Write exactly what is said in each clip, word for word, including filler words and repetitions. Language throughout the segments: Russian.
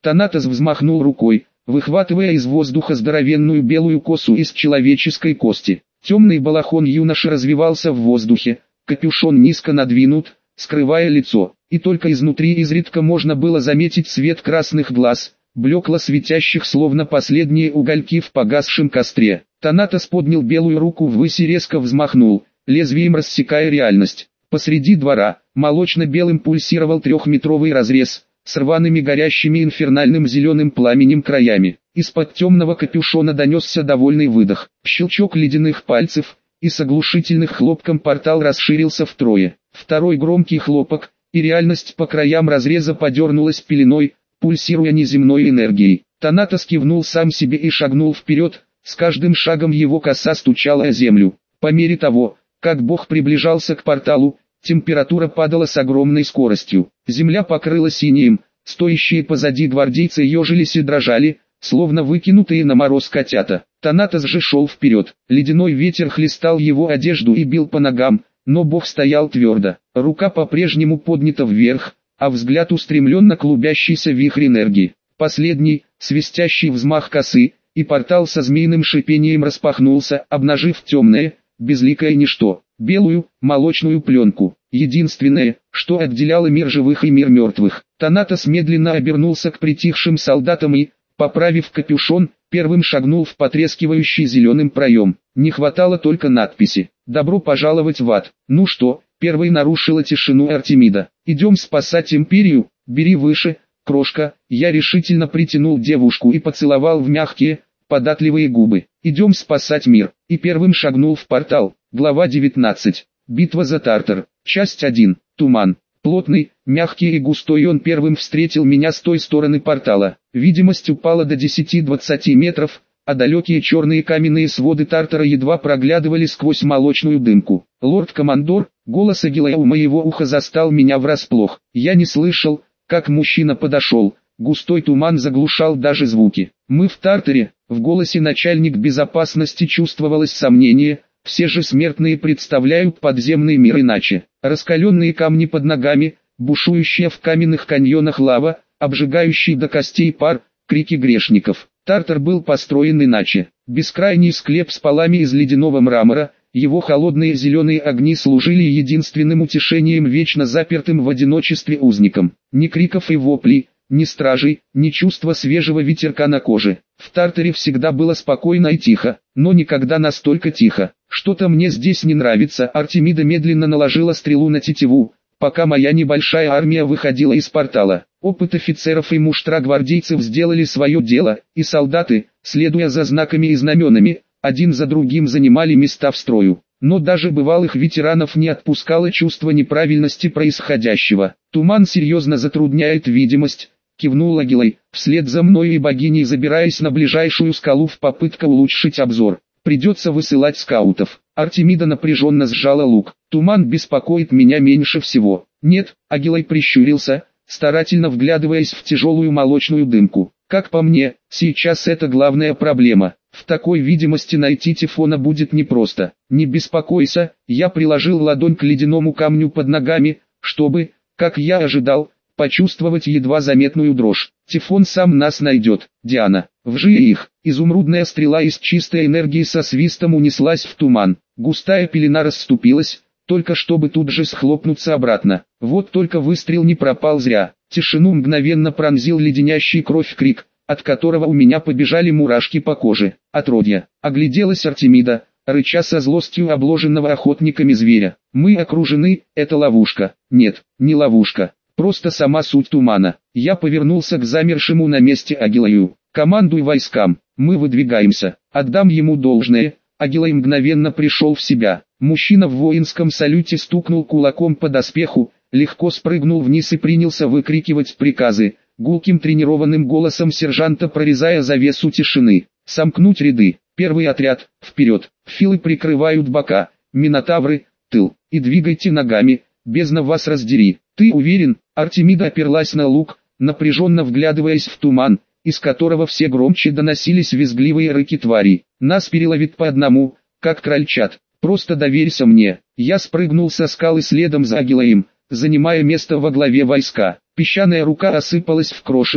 Танатос взмахнул рукой, выхватывая из воздуха здоровенную белую косу из человеческой кости. Темный балахон юноши развивался в воздухе, капюшон низко надвинут, скрывая лицо, и только изнутри изредка можно было заметить свет красных глаз, блекло светящих словно последние угольки в погасшем костре. Танатос поднял белую руку ввысь и резко взмахнул, лезвием рассекая реальность. Посреди двора, молочно-белым пульсировал трехметровый разрез, с рваными горящими инфернальным зеленым пламенем краями. Из-под темного капюшона донесся довольный выдох, щелчок ледяных пальцев, и с оглушительных хлопком портал расширился втрое. Второй громкий хлопок, и реальность по краям разреза подернулась пеленой, пульсируя неземной энергией. Танатос кивнул сам себе и шагнул вперед, с каждым шагом его коса стучала о землю. По мере того, как бог приближался к порталу, температура падала с огромной скоростью. Земля покрылась инеем, стоящие позади гвардейцы ежились и дрожали, словно выкинутые на мороз котята. Танатос же шел вперед. Ледяной ветер хлестал его одежду и бил по ногам, но бог стоял твердо. Рука по-прежнему поднята вверх, а взгляд устремлен на клубящийся вихрь энергии. Последний, свистящий взмах косы, и портал со змеиным шипением распахнулся, обнажив темное, безликое ничто, белую, молочную пленку. Единственное, что отделяло мир живых и мир мертвых. Танатос медленно обернулся к притихшим солдатам и, поправив капюшон, первым шагнул в потрескивающий зеленым проем. Не хватало только надписи «Добро пожаловать в ад». Ну что, первой нарушила тишину Артемида. «Идем спасать империю, бери выше, крошка». Я решительно притянул девушку и поцеловал в мягкие, податливые губы. «Идем спасать мир». И первым шагнул в портал. Глава девятнадцать. Битва за Тартар. Часть один. Туман. Плотный, мягкий и густой, он первым встретил меня с той стороны портала. Видимость упала до десяти-двадцати метров, а далекие черные каменные своды Тартара едва проглядывали сквозь молочную дымку. «Лорд-командор», голос Агилая у моего уха застал меня врасплох. Я не слышал, как мужчина подошел. Густой туман заглушал даже звуки. «Мы в Тартаре», в голосе начальник безопасности чувствовалось сомнение. Все же смертные представляют подземный мир иначе. Раскаленные камни под ногами, бушующая в каменных каньонах лава, обжигающий до костей пар, крики грешников. Тартар был построен иначе. Бескрайний склеп с полами из ледяного мрамора, его холодные зеленые огни служили единственным утешением вечно запертым в одиночестве узникам. Ни криков и воплей, ни стражей, ни чувства свежего ветерка на коже. В Тартаре всегда было спокойно и тихо, но никогда настолько тихо. Что-то мне здесь не нравится. Артемида медленно наложила стрелу на тетиву, пока моя небольшая армия выходила из портала. Опыт офицеров и муштра гвардейцев сделали свое дело, и солдаты, следуя за знаками и знаменами, один за другим занимали места в строю. Но даже бывалых ветеранов не отпускало чувство неправильности происходящего. «Туман серьезно затрудняет видимость», — кивнул Агилай, вслед за мной и богиней забираясь на ближайшую скалу в попытке улучшить обзор. «Придется высылать скаутов». Артемида напряженно сжала лук. «Туман беспокоит меня меньше всего». «Нет», — Агилай прищурился, старательно вглядываясь в тяжелую молочную дымку. «Как по мне, сейчас это главная проблема. В такой видимости найти Тифона будет непросто. Не беспокойся», я приложил ладонь к ледяному камню под ногами, чтобы, как я ожидал, почувствовать едва заметную дрожь. «Тифон сам нас найдет, Диана. Вжи их». Изумрудная стрела из чистой энергии со свистом унеслась в туман. Густая пелена расступилась, только чтобы тут же схлопнуться обратно. Вот только выстрел не пропал зря. Тишину мгновенно пронзил леденящий кровь крик, от которого у меня побежали мурашки по коже. «Отродья!» Огляделась Артемида, рыча со злостью обложенного охотниками зверя. «Мы окружены, это ловушка». «Нет, не ловушка. Просто сама суть тумана». Я повернулся к замершему на месте Агилаю. «Командуй войскам, мы выдвигаемся». Отдам ему должное, Агилай мгновенно пришел в себя. Мужчина в воинском салюте стукнул кулаком по доспеху, легко спрыгнул вниз и принялся выкрикивать приказы, гулким тренированным голосом сержанта прорезая завесу тишины. «Сомкнуть ряды, первый отряд, вперед, филы прикрывают бока, минотавры, тыл, и двигайте ногами, бездна вас раздери». «Ты уверен?» Артемида оперлась на лук, напряженно вглядываясь в туман, из которого все громче доносились визгливые рыки тварей. «Нас переловит по одному, как крольчат. Просто доверься мне». Я спрыгнул со скалы следом за Агилаем, занимая место во главе войска. Песчаная рука осыпалась в крошево,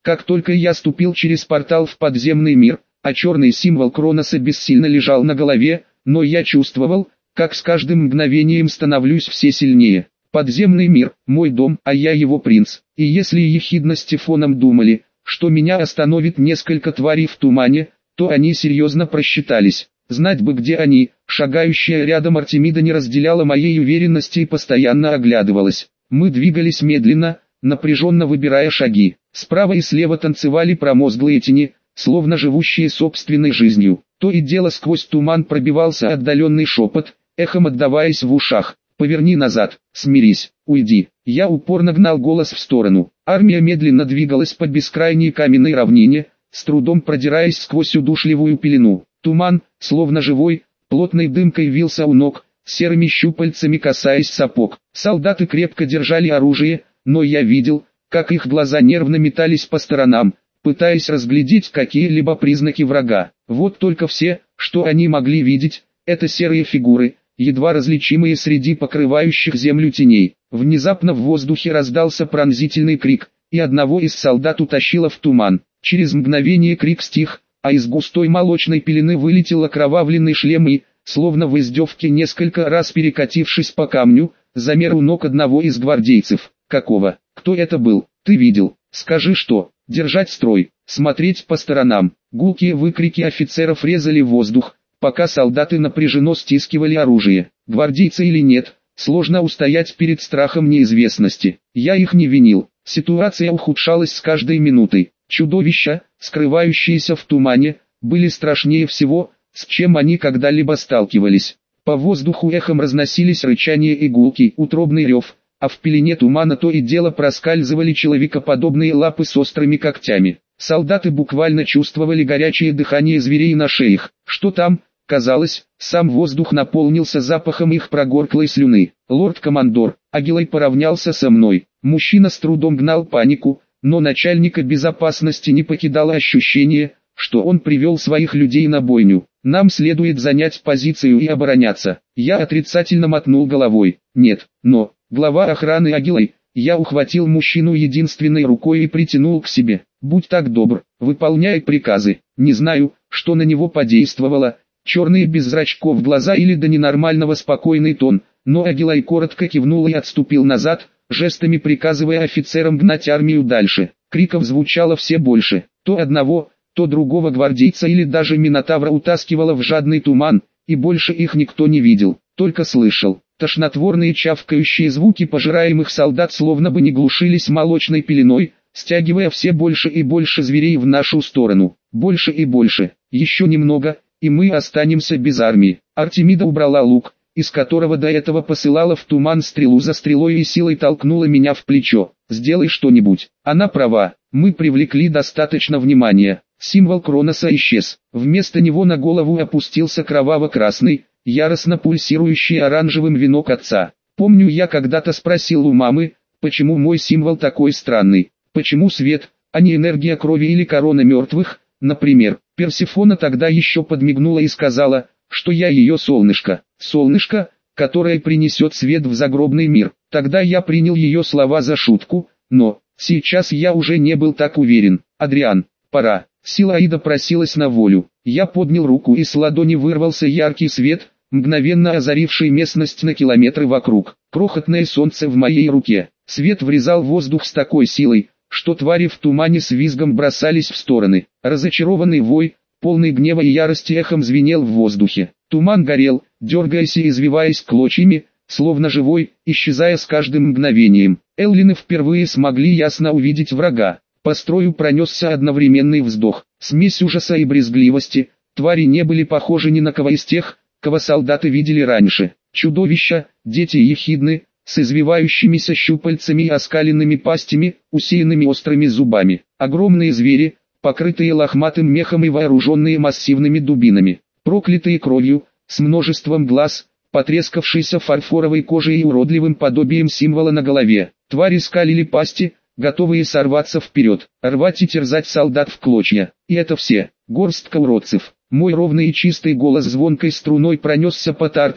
Как только я ступил через портал в подземный мир, а черный символ Кроноса бессильно лежал на голове, но я чувствовал, как с каждым мгновением становлюсь все сильнее. Подземный мир, мой дом, а я его принц. И если Ехидна с Тифоном думали, что меня остановит несколько тварей в тумане, то они серьезно просчитались. Знать бы, где они. Шагающая рядом Артемида не разделяла моей уверенности и постоянно оглядывалась. Мы двигались медленно, напряженно выбирая шаги. Справа и слева танцевали промозглые тени, словно живущие собственной жизнью. То и дело сквозь туман пробивался отдаленный шепот, эхом отдаваясь в ушах. «Поверни назад, смирись, уйди». Я упорно гнал голос в сторону. Армия медленно двигалась по бескрайней каменной равнине, с трудом продираясь сквозь удушливую пелену. Туман, словно живой, плотной дымкой вился у ног, серыми щупальцами касаясь сапог. Солдаты крепко держали оружие, но я видел, как их глаза нервно метались по сторонам, пытаясь разглядеть какие-либо признаки врага. Вот только все, что они могли видеть, это серые фигуры, едва различимые среди покрывающих землю теней. Внезапно в воздухе раздался пронзительный крик, и одного из солдат утащило в туман. Через мгновение крик стих, а из густой молочной пелены вылетел окровавленный шлем и, словно в издевке несколько раз перекатившись по камню, замер у ног одного из гвардейцев. «Какого? Кто это был? Ты видел? Скажи что? Держать строй, смотреть по сторонам». Гулкие выкрики офицеров резали воздух, пока солдаты напряженно стискивали оружие. Гвардейцы или нет, сложно устоять перед страхом неизвестности. Я их не винил. Ситуация ухудшалась с каждой минутой. Чудовища, скрывающиеся в тумане, были страшнее всего, с чем они когда-либо сталкивались. По воздуху эхом разносились рычания и гулкий, утробный рев, а в пелене тумана то и дело проскальзывали человекоподобные лапы с острыми когтями. Солдаты буквально чувствовали горячее дыхание зверей на шеях. Что там? Казалось, сам воздух наполнился запахом их прогорклой слюны. «Лорд-командор, Агилай поравнялся со мной». Мужчина с трудом гнал панику, но начальника безопасности не покидало ощущение, что он привел своих людей на бойню. «Нам следует занять позицию и обороняться». Я отрицательно мотнул головой. «Нет, но...» Глава охраны Агилай, я ухватил мужчину единственной рукой и притянул к себе. «Будь так добр, выполняй приказы». Не знаю, что на него подействовало, черные без зрачков глаза или до ненормального спокойный тон, но Агилай коротко кивнул и отступил назад, жестами приказывая офицерам гнать армию дальше. Криков звучало все больше, то одного, то другого гвардейца или даже минотавра утаскивало в жадный туман, и больше их никто не видел, только слышал. Тошнотворные чавкающие звуки пожираемых солдат словно бы не глушились молочной пеленой, стягивая все больше и больше зверей в нашу сторону. Больше и больше. Еще немного, и мы останемся без армии. Артемида убрала лук, из которого до этого посылала в туман стрелу за стрелой и силой толкнула меня в плечо. «Сделай что-нибудь». Она права, мы привлекли достаточно внимания. Символ Кроноса исчез. Вместо него на голову опустился кроваво-красный, яростно пульсирующий оранжевым венок отца. Помню, я когда-то спросил у мамы, почему мой символ такой странный, почему свет, а не энергия крови или корона мертвых, например. Персефона тогда еще подмигнула и сказала, что я ее солнышко, солнышко, которое принесет свет в загробный мир. Тогда я принял ее слова за шутку, но сейчас я уже не был так уверен. «Адриан, пора». Сила Аида просилась на волю. Я поднял руку, и с ладони вырвался яркий свет, мгновенно озаривший местность на километры вокруг. Крохотное солнце в моей руке. Свет врезал воздух с такой силой, что твари в тумане с визгом бросались в стороны. Разочарованный вой, полный гнева и ярости, эхом звенел в воздухе. Туман горел, дергаясь и извиваясь клочьями, словно живой, исчезая с каждым мгновением. Эллины впервые смогли ясно увидеть врага. По строю пронесся одновременный вздох, смесь ужаса и брезгливости. Твари не были похожи ни на кого из тех, кого солдаты видели раньше. Чудовища, дети Ехидны, с извивающимися щупальцами и оскаленными пастями, усеянными острыми зубами. Огромные звери, покрытые лохматым мехом и вооруженные массивными дубинами. Проклятые кровью, с множеством глаз, потрескавшейся фарфоровой кожей и уродливым подобием символа на голове. Твари скалили пасти, готовые сорваться вперед, рвать и терзать солдат в клочья. И это все, горстка уродцев. Мой ровный и чистый голос звонкой струной пронесся по Тартару,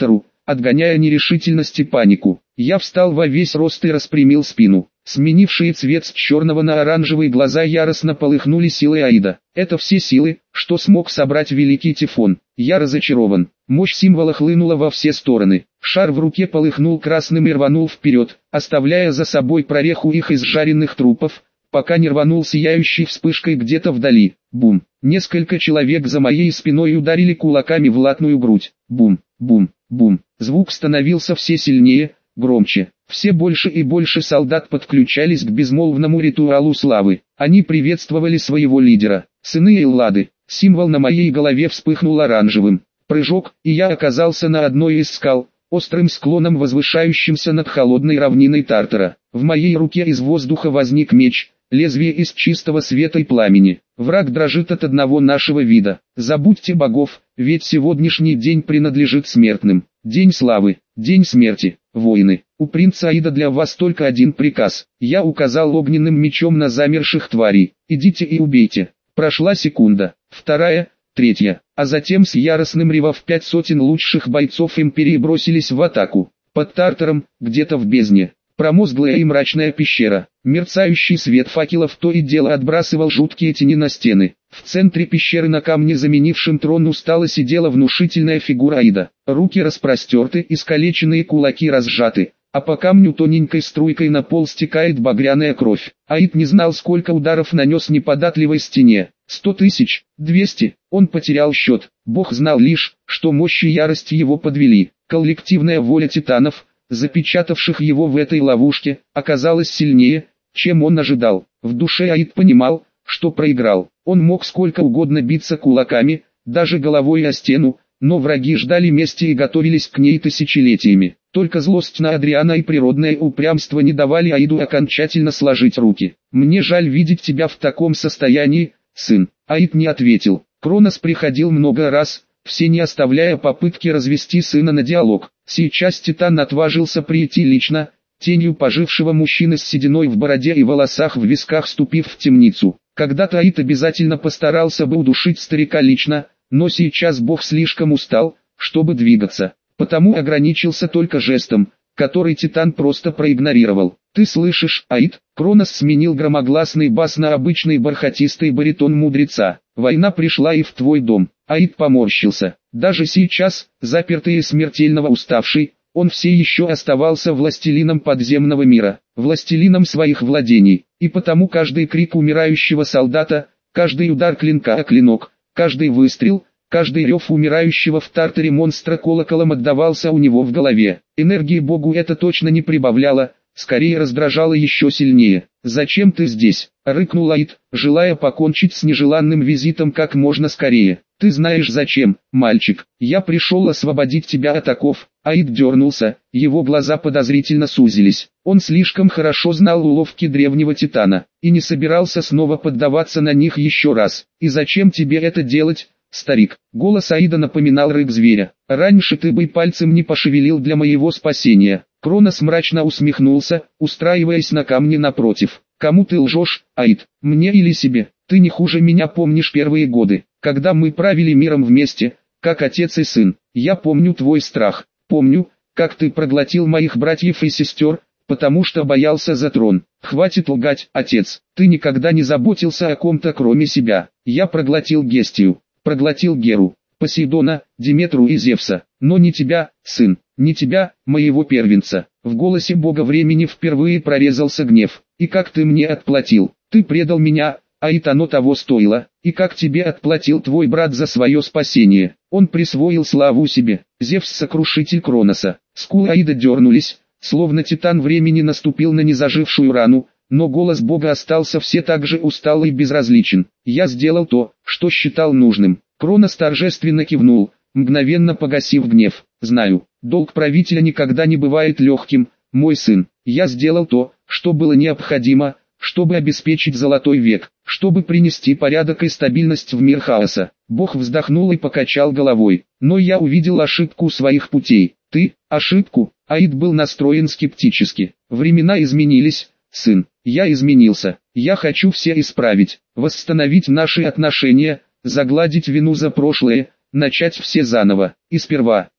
отгоняя нерешительность и панику. Я встал во весь рост и распрямил спину. Сменившие цвет с черного на оранжевый глаза яростно полыхнули силой Аида. Это все силы, что смог собрать великий Тифон. Я разочарован. Мощь символа хлынула во все стороны. Шар в руке полыхнул красным и рванул вперед, оставляя за собой прореху их изжаренных трупов, пока не рванул сияющей вспышкой где-то вдали. Бум! Несколько человек за моей спиной ударили кулаками в латную грудь. Бум! Бум! Бум! Звук становился все сильнее, громче. Все больше и больше солдат подключались к безмолвному ритуалу славы. Они приветствовали своего лидера. Сыны Эллады. Символ на моей голове вспыхнул оранжевым. Прыжок, и я оказался на одной из скал, острым склоном возвышающимся над холодной равниной Тартара. В моей руке из воздуха возник меч, лезвие из чистого света и пламени. Враг дрожит от одного нашего вида. Забудьте богов, ведь сегодняшний день принадлежит смертным. День славы, день смерти, воины. У принца Аида для вас только один приказ. Я указал огненным мечом на замерших тварей. Идите и убейте. Прошла секунда, вторая, третья, а затем с яростным ревом пять сотен лучших бойцов империи бросились в атаку. Под Тартаром, где-то в бездне, промозглая и мрачная пещера, мерцающий свет факелов то и дело отбрасывал жуткие тени на стены. В центре пещеры на камне, заменившем трон, устало сидела внушительная фигура Аида. Руки распростерты, искалеченные кулаки разжаты, а по камню тоненькой струйкой на пол стекает багряная кровь. Аид не знал, сколько ударов нанес неподатливой стене. Сто тысяч, двести, он потерял счет. Бог знал лишь, что мощь и ярость его подвели. Коллективная воля титанов, запечатавших его в этой ловушке, оказалась сильнее, чем он ожидал. В душе Аид понимал, что проиграл. Он мог сколько угодно биться кулаками, даже головой о стену, но враги ждали мести и готовились к ней тысячелетиями. Только злость на Адриана и природное упрямство не давали Аиду окончательно сложить руки. «Мне жаль видеть тебя в таком состоянии, сын». Аид не ответил. Кронос приходил много раз, все не оставляя попытки развести сына на диалог. Сейчас Титан отважился прийти лично, тенью пожившего мужчины с сединой в бороде и волосах в висках, ступив в темницу. Когда-то Аид обязательно постарался бы удушить старика лично, но сейчас Бог слишком устал, чтобы двигаться. Потому ограничился только жестом, который Титан просто проигнорировал. «Ты слышишь, Аид?» Кронос сменил громогласный бас на обычный бархатистый баритон мудреца. «Война пришла и в твой дом». Аид поморщился. Даже сейчас, запертый и смертельно уставший, он все еще оставался властелином подземного мира, властелином своих владений. И потому каждый крик умирающего солдата, каждый удар клинка о клинок, каждый выстрел, каждый рев умирающего в Тартаре монстра колоколом отдавался у него в голове. Энергии Богу это точно не прибавляло, скорее раздражало еще сильнее. «Зачем ты здесь?» — рыкнул Аид, желая покончить с нежеланным визитом как можно скорее. «Ты знаешь зачем, мальчик. Я пришел освободить тебя от оков». Аид дернулся, его глаза подозрительно сузились. Он слишком хорошо знал уловки древнего Титана, и не собирался снова поддаваться на них еще раз. «И зачем тебе это делать, старик?» Голос Аида напоминал рык зверя. «Раньше ты бы пальцем не пошевелил для моего спасения». Кронос мрачно усмехнулся, устраиваясь на камне напротив. «Кому ты лжешь, Аид? Мне или себе? Ты не хуже меня помнишь первые годы, когда мы правили миром вместе, как отец и сын. Я помню твой страх, помню, как ты проглотил моих братьев и сестер, потому что боялся за трон. Хватит лгать, отец, ты никогда не заботился о ком-то кроме себя. Я проглотил Гестию, проглотил Геру, Посейдона, Диметру и Зевса, но не тебя, сын, не тебя, моего первенца». В голосе бога времени впервые прорезался гнев. «И как ты мне отплатил? Ты предал меня, Аид, оно того стоило. И как тебе отплатил твой брат за свое спасение? Он присвоил славу себе». Зевс — сокрушитель Кроноса. Скулы Аида дернулись, словно Титан времени наступил на незажившую рану, но голос бога остался все так же устал и безразличен. «Я сделал то, что считал нужным». Кронос торжественно кивнул, мгновенно погасив гнев. «Знаю, долг правителя никогда не бывает легким, мой сын. Я сделал то, что было необходимо, чтобы обеспечить золотой век, чтобы принести порядок и стабильность в мир хаоса». Бог вздохнул и покачал головой. «Но я увидел ошибку своих путей». «Ты? Ошибку?» Аид был настроен скептически. «Времена изменились, сын. Я изменился. Я хочу все исправить, восстановить наши отношения, загладить вину за прошлое, начать все заново. И сперва,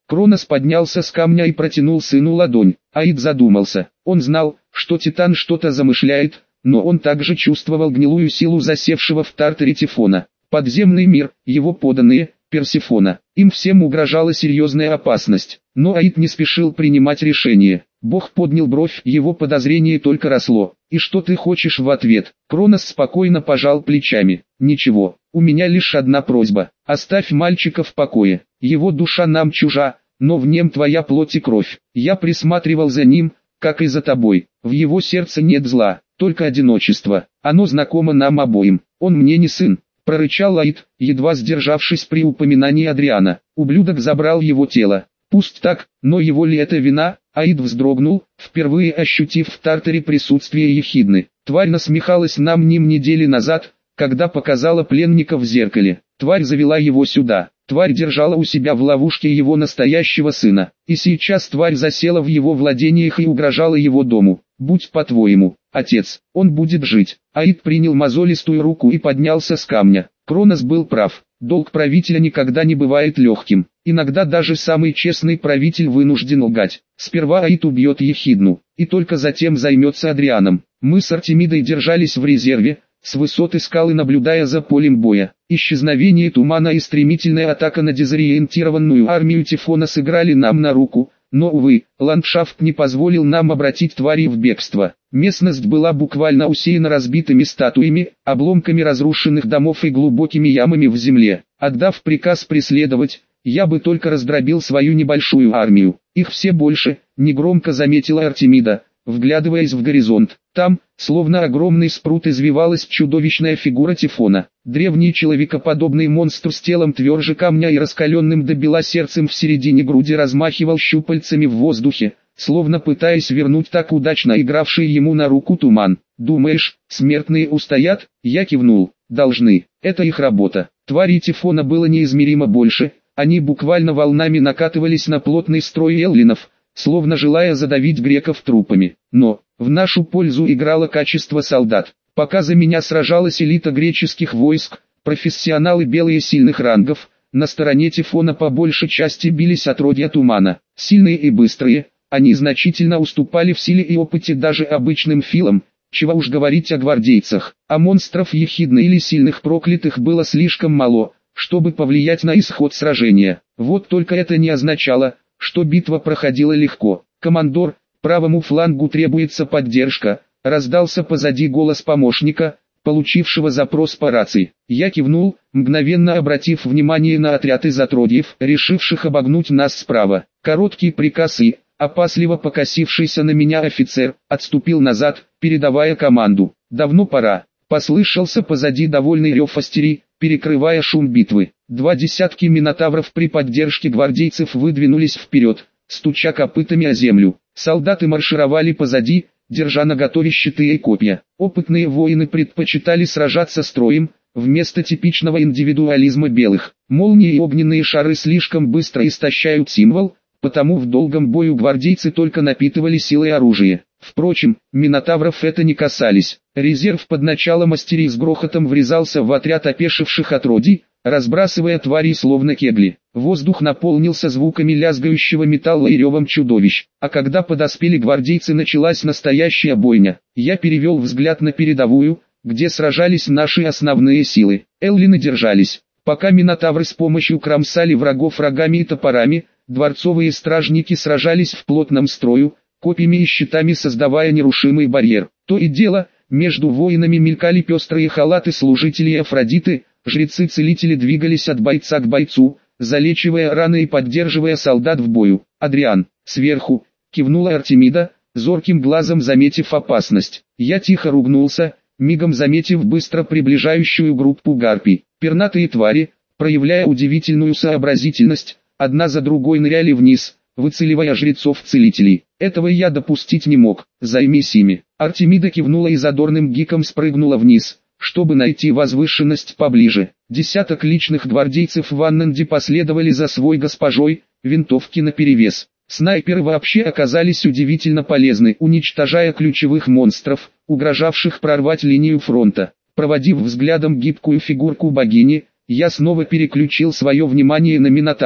Кронос поднялся с камня и протянул сыну ладонь. Аид задумался. Он знал, что Титан что-то замышляет, но он также чувствовал гнилую силу засевшего в Тартаре Тифона. Подземный мир, его подданные, Персефона. Им всем угрожала серьезная опасность. Но Аид не спешил принимать решение. Бог поднял бровь, его подозрение только росло. «И что ты хочешь в ответ?» Кронос спокойно пожал плечами. «Ничего, у меня лишь одна просьба. Оставь мальчика в покое. Его душа нам чужа, но в нем твоя плоть и кровь. Я присматривал за ним, как и за тобой. В его сердце нет зла, только одиночество. Оно знакомо нам обоим. Он мне не сын», — прорычал Аид, едва сдержавшись при упоминании Адриана. «Ублюдок забрал его тело. Пусть так, но его ли это вина?» Аид вздрогнул, впервые ощутив в Тартаре присутствие ехидны. Тварь насмехалась нам ним недели назад, когда показала пленника в зеркале. Тварь завела его сюда. Тварь держала у себя в ловушке его настоящего сына. И сейчас тварь засела в его владениях и угрожала его дому. «Будь по-твоему, отец, он будет жить». Аид принял мозолистую руку и поднялся с камня. Кронос был прав. Долг правителя никогда не бывает легким. Иногда даже самый честный правитель вынужден лгать. Сперва Аид убьет Ехидну, и только затем займется Адрианом. Мы с Артемидой держались в резерве, с высоты скалы наблюдая за полем боя. Исчезновение тумана и стремительная атака на дезориентированную армию Тифона сыграли нам на руку, но, увы, ландшафт не позволил нам обратить твари в бегство. Местность была буквально усеяна разбитыми статуями, обломками разрушенных домов и глубокими ямами в земле. Отдав приказ преследовать, я бы только раздробил свою небольшую армию. Их все больше, негромко заметила Артемида, вглядываясь в горизонт. Там, словно огромный спрут, извивалась чудовищная фигура Тифона. Древний человекоподобный монстр с телом тверже камня и раскаленным до бела сердцем в середине груди размахивал щупальцами в воздухе, словно пытаясь вернуть так удачно игравший ему на руку туман. «Думаешь, смертные устоят?» Я кивнул. «Должны. Это их работа». Тварей Тифона было неизмеримо больше. Они буквально волнами накатывались на плотный строй эллинов, словно желая задавить греков трупами. Но в нашу пользу играло качество солдат. Пока за меня сражалась элита греческих войск, профессионалы белые сильных рангов, на стороне Тифона по большей части бились отродья тумана. Сильные и быстрые, они значительно уступали в силе и опыте даже обычным филам, чего уж говорить о гвардейцах. А монстров ехидны или сильных проклятых было слишком мало, чтобы повлиять на исход сражения. Вот только это не означало, что битва проходила легко. «Командор, правому флангу требуется поддержка», — раздался позади голос помощника, получившего запрос по рации. Я кивнул, мгновенно обратив внимание на отряд из отродьев, решивших обогнуть нас справа. Короткий приказ и, опасливо покосившийся на меня офицер, отступил назад, передавая команду. «Давно пора». Послышался позади довольный рев астерий, перекрывая шум битвы. Два десятки минотавров при поддержке гвардейцев выдвинулись вперед, стуча копытами о землю. Солдаты маршировали позади, держа наготове щиты и копья. Опытные воины предпочитали сражаться строем, вместо типичного индивидуализма белых. Молнии и огненные шары слишком быстро истощают символ, потому в долгом бою гвардейцы только напитывали силой оружия. Впрочем, минотавров это не касались. Резерв под началом астерий с грохотом врезался в отряд опешивших отродий, разбрасывая тварей словно кегли. Воздух наполнился звуками лязгающего металла и ревом чудовищ. А когда подоспели гвардейцы, началась настоящая бойня. Я перевел взгляд на передовую, где сражались наши основные силы. Эллины держались. Пока минотавры с помощью кромсали врагов рогами и топорами, дворцовые стражники сражались в плотном строю, копьями и щитами создавая нерушимый барьер. То и дело, между воинами мелькали пестрые халаты служителей Афродиты, жрецы-целители двигались от бойца к бойцу, залечивая раны и поддерживая солдат в бою. «Адриан, сверху!» — кивнула Артемида, зорким глазом заметив опасность. Я тихо ругнулся, мигом заметив быстро приближающую группу гарпий. Пернатые твари, проявляя удивительную сообразительность, одна за другой ныряли вниз, выцеливая жрецов-целителей. Этого я допустить не мог. «Займись ими». Артемида кивнула и задорным гиком спрыгнула вниз, чтобы найти возвышенность поближе. Десяток личных гвардейцев в Анненде последовали за свой госпожой, винтовки наперевес. Снайперы вообще оказались удивительно полезны, уничтожая ключевых монстров, угрожавших прорвать линию фронта. Проводив взглядом гибкую фигурку богини, я снова переключил свое внимание на минотавров.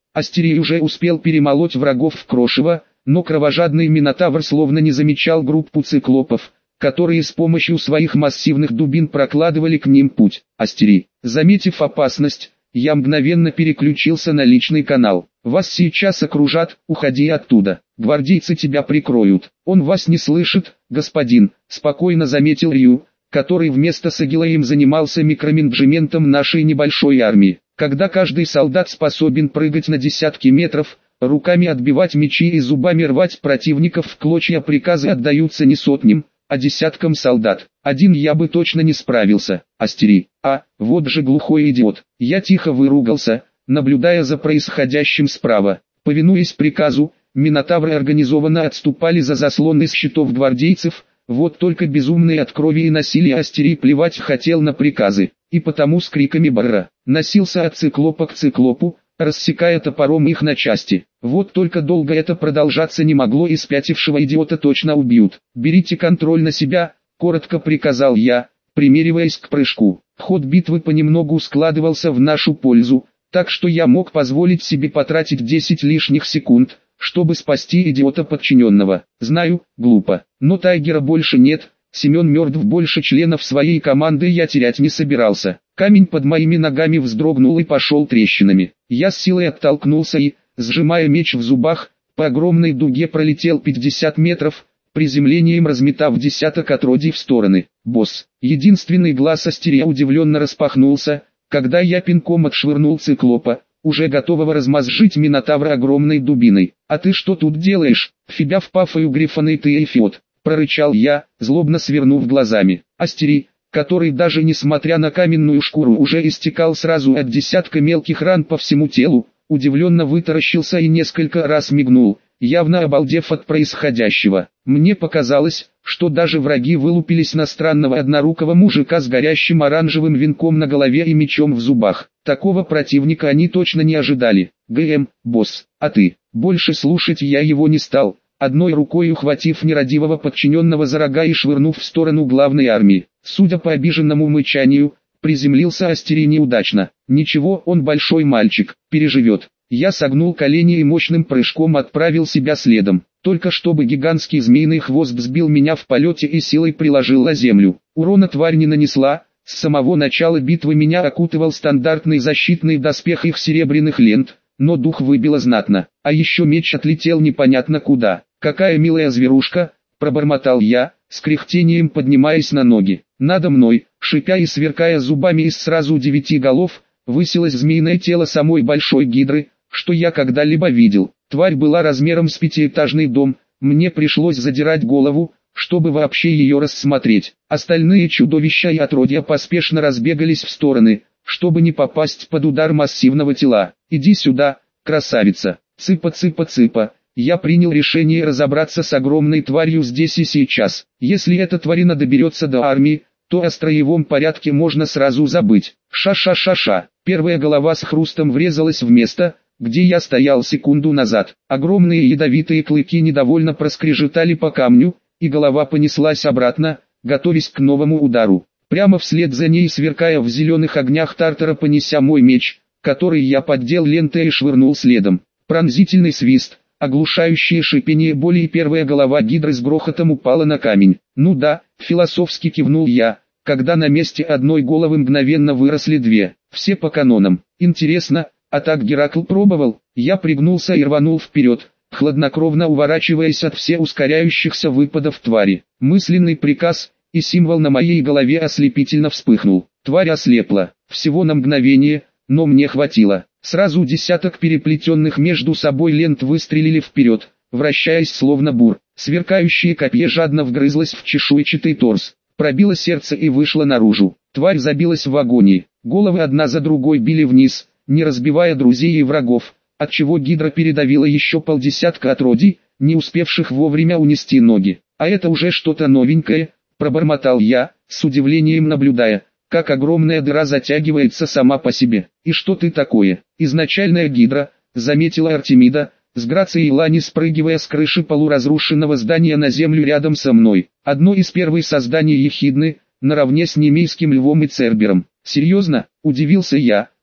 Астерий уже успел перемолоть врагов в крошево, но кровожадный Минотавр словно не замечал группу циклопов, которые с помощью своих массивных дубин прокладывали к ним путь. Астерий, заметив опасность, я мгновенно переключился на личный канал. «Вас сейчас окружат, уходи оттуда. Гвардейцы тебя прикроют». «Он вас не слышит, господин», — спокойно заметил Рю, который вместо с Агилаем занимался микроменеджментом нашей небольшой армии. Когда каждый солдат способен прыгать на десятки метров, руками отбивать мечи и зубами рвать противников в клочья, приказы отдаются не сотням, а десяткам солдат. Один я бы точно не справился. Астерий, а, вот же глухой идиот. Я тихо выругался, наблюдая за происходящим справа. Повинуясь приказу, Минотавры организованно отступали за заслон из щитов гвардейцев, вот только безумный от крови и насилия Астерий плевать хотел на приказы, и потому с криками «Барра!» носился от циклопа к циклопу, рассекая топором их на части. Вот только долго это продолжаться не могло, и спятившего идиота точно убьют. «Берите контроль на себя», — коротко приказал я, примериваясь к прыжку. Ход битвы понемногу складывался в нашу пользу, так что я мог позволить себе потратить десять лишних секунд, чтобы спасти идиота подчиненного. Знаю, глупо, но Тайгера больше нет, Семен мертв, больше членов своей команды я терять не собирался. Камень под моими ногами вздрогнул и пошел трещинами. Я с силой оттолкнулся и, сжимая меч в зубах, по огромной дуге пролетел пятьдесят метров, приземлением разметав десяток отродий в стороны. «Босс!» Единственный глаз Астерия удивленно распахнулся, когда я пинком отшвырнул циклопа, уже готового размозжить Минотавра огромной дубиной. «А ты что тут делаешь, фига в пафою грифоны ты эфиот?» — прорычал я, злобно свернув глазами. Астерий, который даже несмотря на каменную шкуру уже истекал сразу от десятка мелких ран по всему телу, удивленно вытаращился и несколько раз мигнул, явно обалдев от происходящего. Мне показалось, что даже враги вылупились на странного однорукого мужика с горящим оранжевым венком на голове и мечом в зубах. Такого противника они точно не ожидали. «ГМ, босс, а ты?» Больше слушать я его не стал, одной рукой ухватив нерадивого подчиненного за рога и швырнув в сторону главной армии. Судя по обиженному мычанию, приземлился Астерий неудачно. Ничего, он большой мальчик, переживет. Я согнул колени и мощным прыжком отправил себя следом, только чтобы гигантский змеиный хвост сбил меня в полете и силой приложил о землю. Урона тварь не нанесла, с самого начала битвы меня окутывал стандартный защитный доспех их серебряных лент, но дух выбило знатно, а еще меч отлетел непонятно куда. «Какая милая зверушка!» — пробормотал я, с кряхтением поднимаясь на ноги. Надо мной, шипя и сверкая зубами из сразу девяти голов, высилось змеиное тело самой большой гидры, что я когда-либо видел. Тварь была размером с пятиэтажный дом, мне пришлось задирать голову, чтобы вообще ее рассмотреть. Остальные чудовища и отродья поспешно разбегались в стороны, чтобы не попасть под удар массивного тела. «Иди сюда, красавица!» Цыпа-цыпа-цыпа. Я принял решение разобраться с огромной тварью здесь и сейчас. Если эта тварина доберется до армии, то о строевом порядке можно сразу забыть. Ша-ша-ша-ша. Первая голова с хрустом врезалась в место, где я стоял секунду назад. Огромные ядовитые клыки недовольно проскрежетали по камню, и голова понеслась обратно, готовясь к новому удару. Прямо вслед за ней, сверкая в зеленых огнях Тартара, понеся мой меч, который я поддел лентой и швырнул следом. Пронзительный свист, оглушающее шипение боли, и первая голова гидры с грохотом упала на камень. «Ну да», — философски кивнул я, когда на месте одной головы мгновенно выросли две. Все по канонам. Интересно, а так Геракл пробовал? Я пригнулся и рванул вперед, хладнокровно уворачиваясь от все ускоряющихся выпадов твари. Мысленный приказ, и символ на моей голове ослепительно вспыхнул. Тварь ослепла, всего на мгновение, но мне хватило. Сразу десяток переплетенных между собой лент выстрелили вперед, вращаясь словно бур. Сверкающее копье жадно вгрызлось в чешуйчатый торс, пробило сердце и вышло наружу. Тварь забилась в агонии. Головы одна за другой били вниз, не разбивая друзей и врагов, отчего гидра передавила еще полдесятка отродий, не успевших вовремя унести ноги. «А это уже что-то новенькое», — пробормотал я, с удивлением наблюдая, как огромная дыра затягивается сама по себе. «И что ты такое?» «Изначальная гидра», — заметила Артемида, с грацией лани спрыгивая с крыши полуразрушенного здания на землю рядом со мной. «Одно из первых созданий Ехидны, наравне с немейским львом и цербером». «Серьезно?» — удивился я,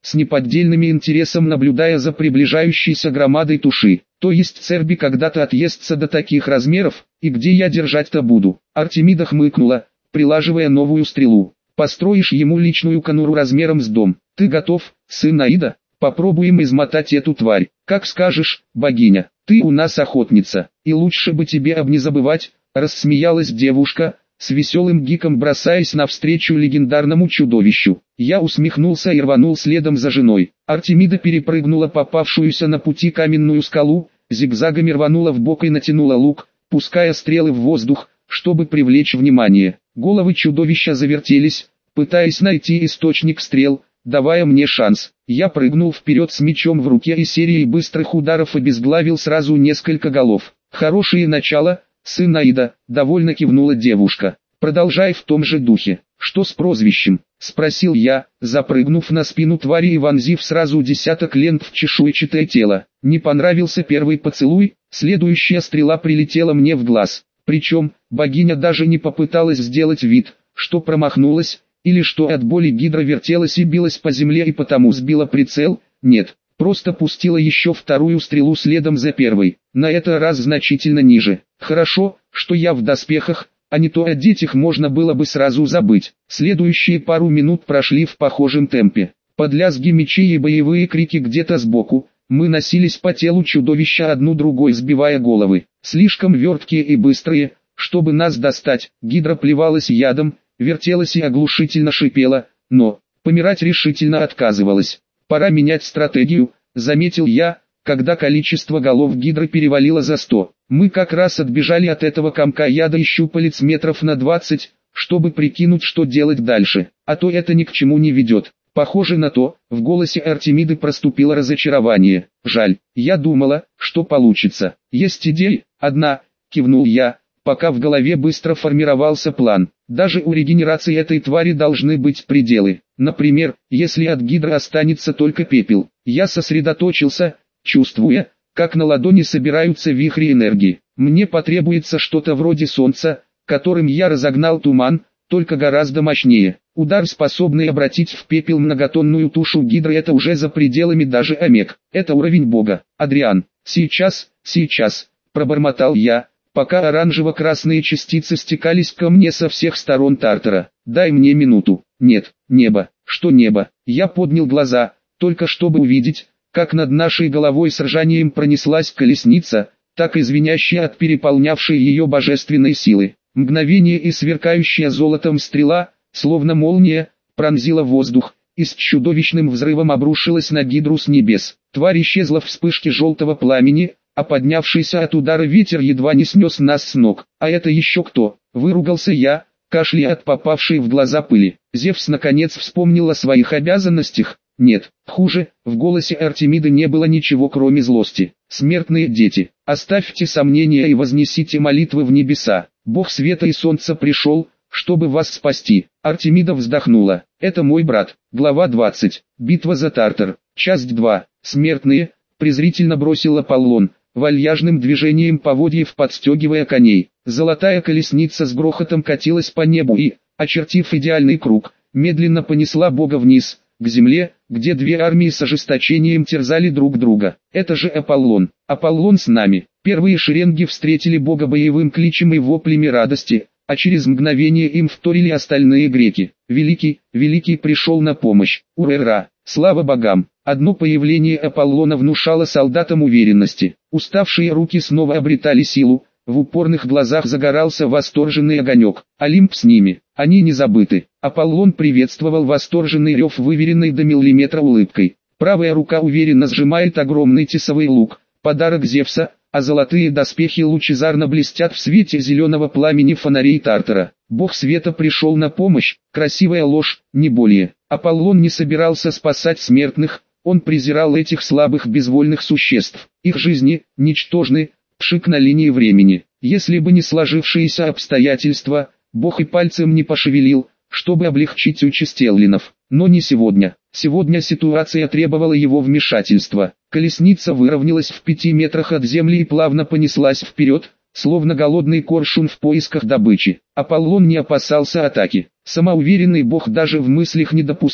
с неподдельным интересом наблюдая за приближающейся громадой туши. То есть Церби когда-то отъестся до таких размеров, и где я держать-то буду? Артемида хмыкнула, прилаживая новую стрелу. Построишь ему личную конуру размером с дом. Ты готов, сын Аида? Попробуем измотать эту тварь. Как скажешь, богиня. Ты у нас охотница, и лучше бы тебе об не забывать, рассмеялась девушка, с веселым гиком бросаясь навстречу легендарному чудовищу. Я усмехнулся и рванул следом за женой. Артемида перепрыгнула попавшуюся на пути каменную скалу, зигзагами рванула вбок и натянула лук, пуская стрелы в воздух, чтобы привлечь внимание. Головы чудовища завертелись, пытаясь найти источник стрел, давая мне шанс. Я прыгнул вперед с мечом в руке и серией быстрых ударов обезглавил сразу несколько голов. Хорошее начало, сын Аида, довольно кивнула девушка. Продолжай в том же духе. Что с прозвищем? Спросил я, запрыгнув на спину твари и вонзив сразу десяток лент в чешуйчатое тело. Не понравился первый поцелуй, следующая стрела прилетела мне в глаз. Причем, богиня даже не попыталась сделать вид, что промахнулась, или что от боли гидра вертелась и билась по земле и потому сбила прицел. Нет, просто пустила еще вторую стрелу следом за первой, на этот раз значительно ниже. Хорошо, что я в доспехах, а не то о детях можно было бы сразу забыть. Следующие пару минут прошли в похожем темпе. Под лязги мечей и боевые крики где-то сбоку, мы носились по телу чудовища одну другой сбивая головы. Слишком верткие и быстрые, чтобы нас достать. Гидра плевалась ядом, вертелась и оглушительно шипела, но помирать решительно отказывалась. Пора менять стратегию, заметил я, когда количество голов гидры перевалило за сто. Мы как раз отбежали от этого комка яда и щупалец метров на двадцать, чтобы прикинуть, что делать дальше, а то это ни к чему не ведет. Похоже на то, в голосе Артемиды проступило разочарование. Жаль, я думала, что получится. Есть идея? Одна, кивнул я, пока в голове быстро формировался план. Даже у регенерации этой твари должны быть пределы. Например, если от гидры останется только пепел. Я сосредоточился, чувствуя, как на ладони собираются вихри энергии. Мне потребуется что-то вроде солнца, которым я разогнал туман, только гораздо мощнее. Удар, способный обратить в пепел многотонную тушу гидры, это уже за пределами даже омег. Это уровень бога. Адриан, сейчас, сейчас, пробормотал я, пока оранжево-красные частицы стекались ко мне со всех сторон Тартара. Дай мне минуту. Нет, небо. Что небо? Я поднял глаза, только чтобы увидеть, как над нашей головой с ржанием пронеслась колесница, так извиняющая от переполнявшей ее божественной силы. Мгновение и сверкающая золотом стрела, словно молния, пронзила воздух, и с чудовищным взрывом обрушилась на гидру с небес. Тварь исчезла в вспышке желтого пламени, а поднявшийся от удара ветер едва не снес нас с ног. А это еще кто? Выругался я, кашляя от попавшей в глаза пыли. Зевс наконец вспомнил о своих обязанностях. Нет, хуже, в голосе Артемиды не было ничего кроме злости. Смертные дети, оставьте сомнения и вознесите молитвы в небеса. Бог света и солнца пришел, чтобы вас спасти. Артемида вздохнула. Это мой брат. Глава двадцать. Битва за Тартар. Часть два. Смертные, презрительно бросил Аполлон, вальяжным движением поводьев подстегивая коней. Золотая колесница с грохотом катилась по небу и, очертив идеальный круг, медленно понесла бога вниз, к земле, где две армии с ожесточением терзали друг друга. Это же Аполлон. Аполлон с нами. Первые шеренги встретили бога боевым кличем и воплями радости, а через мгновение им вторили остальные греки. Великий, великий пришел на помощь. Ура! Слава богам! Одно появление Аполлона внушало солдатам уверенности. Уставшие руки снова обретали силу, в упорных глазах загорался восторженный огонек. Олимп с ними, они не забыты. Аполлон приветствовал восторженный рев выверенной до миллиметра улыбкой. Правая рука уверенно сжимает огромный тесовый лук, подарок Зевса, а золотые доспехи лучезарно блестят в свете зеленого пламени фонарей Тартара. Бог света пришел на помощь, красивая ложь, не более. Аполлон не собирался спасать смертных, он презирал этих слабых безвольных существ. Их жизни, ничтожны, пшик на линии времени. Если бы не сложившиеся обстоятельства, Бог и пальцем не пошевелил, чтобы облегчить участь эллинов. Но не сегодня. Сегодня ситуация требовала его вмешательства. Колесница выровнялась в пяти метрах от земли и плавно понеслась вперед, словно голодный коршун в поисках добычи. Аполлон не опасался атаки. Самоуверенный бог даже в мыслях не допускал,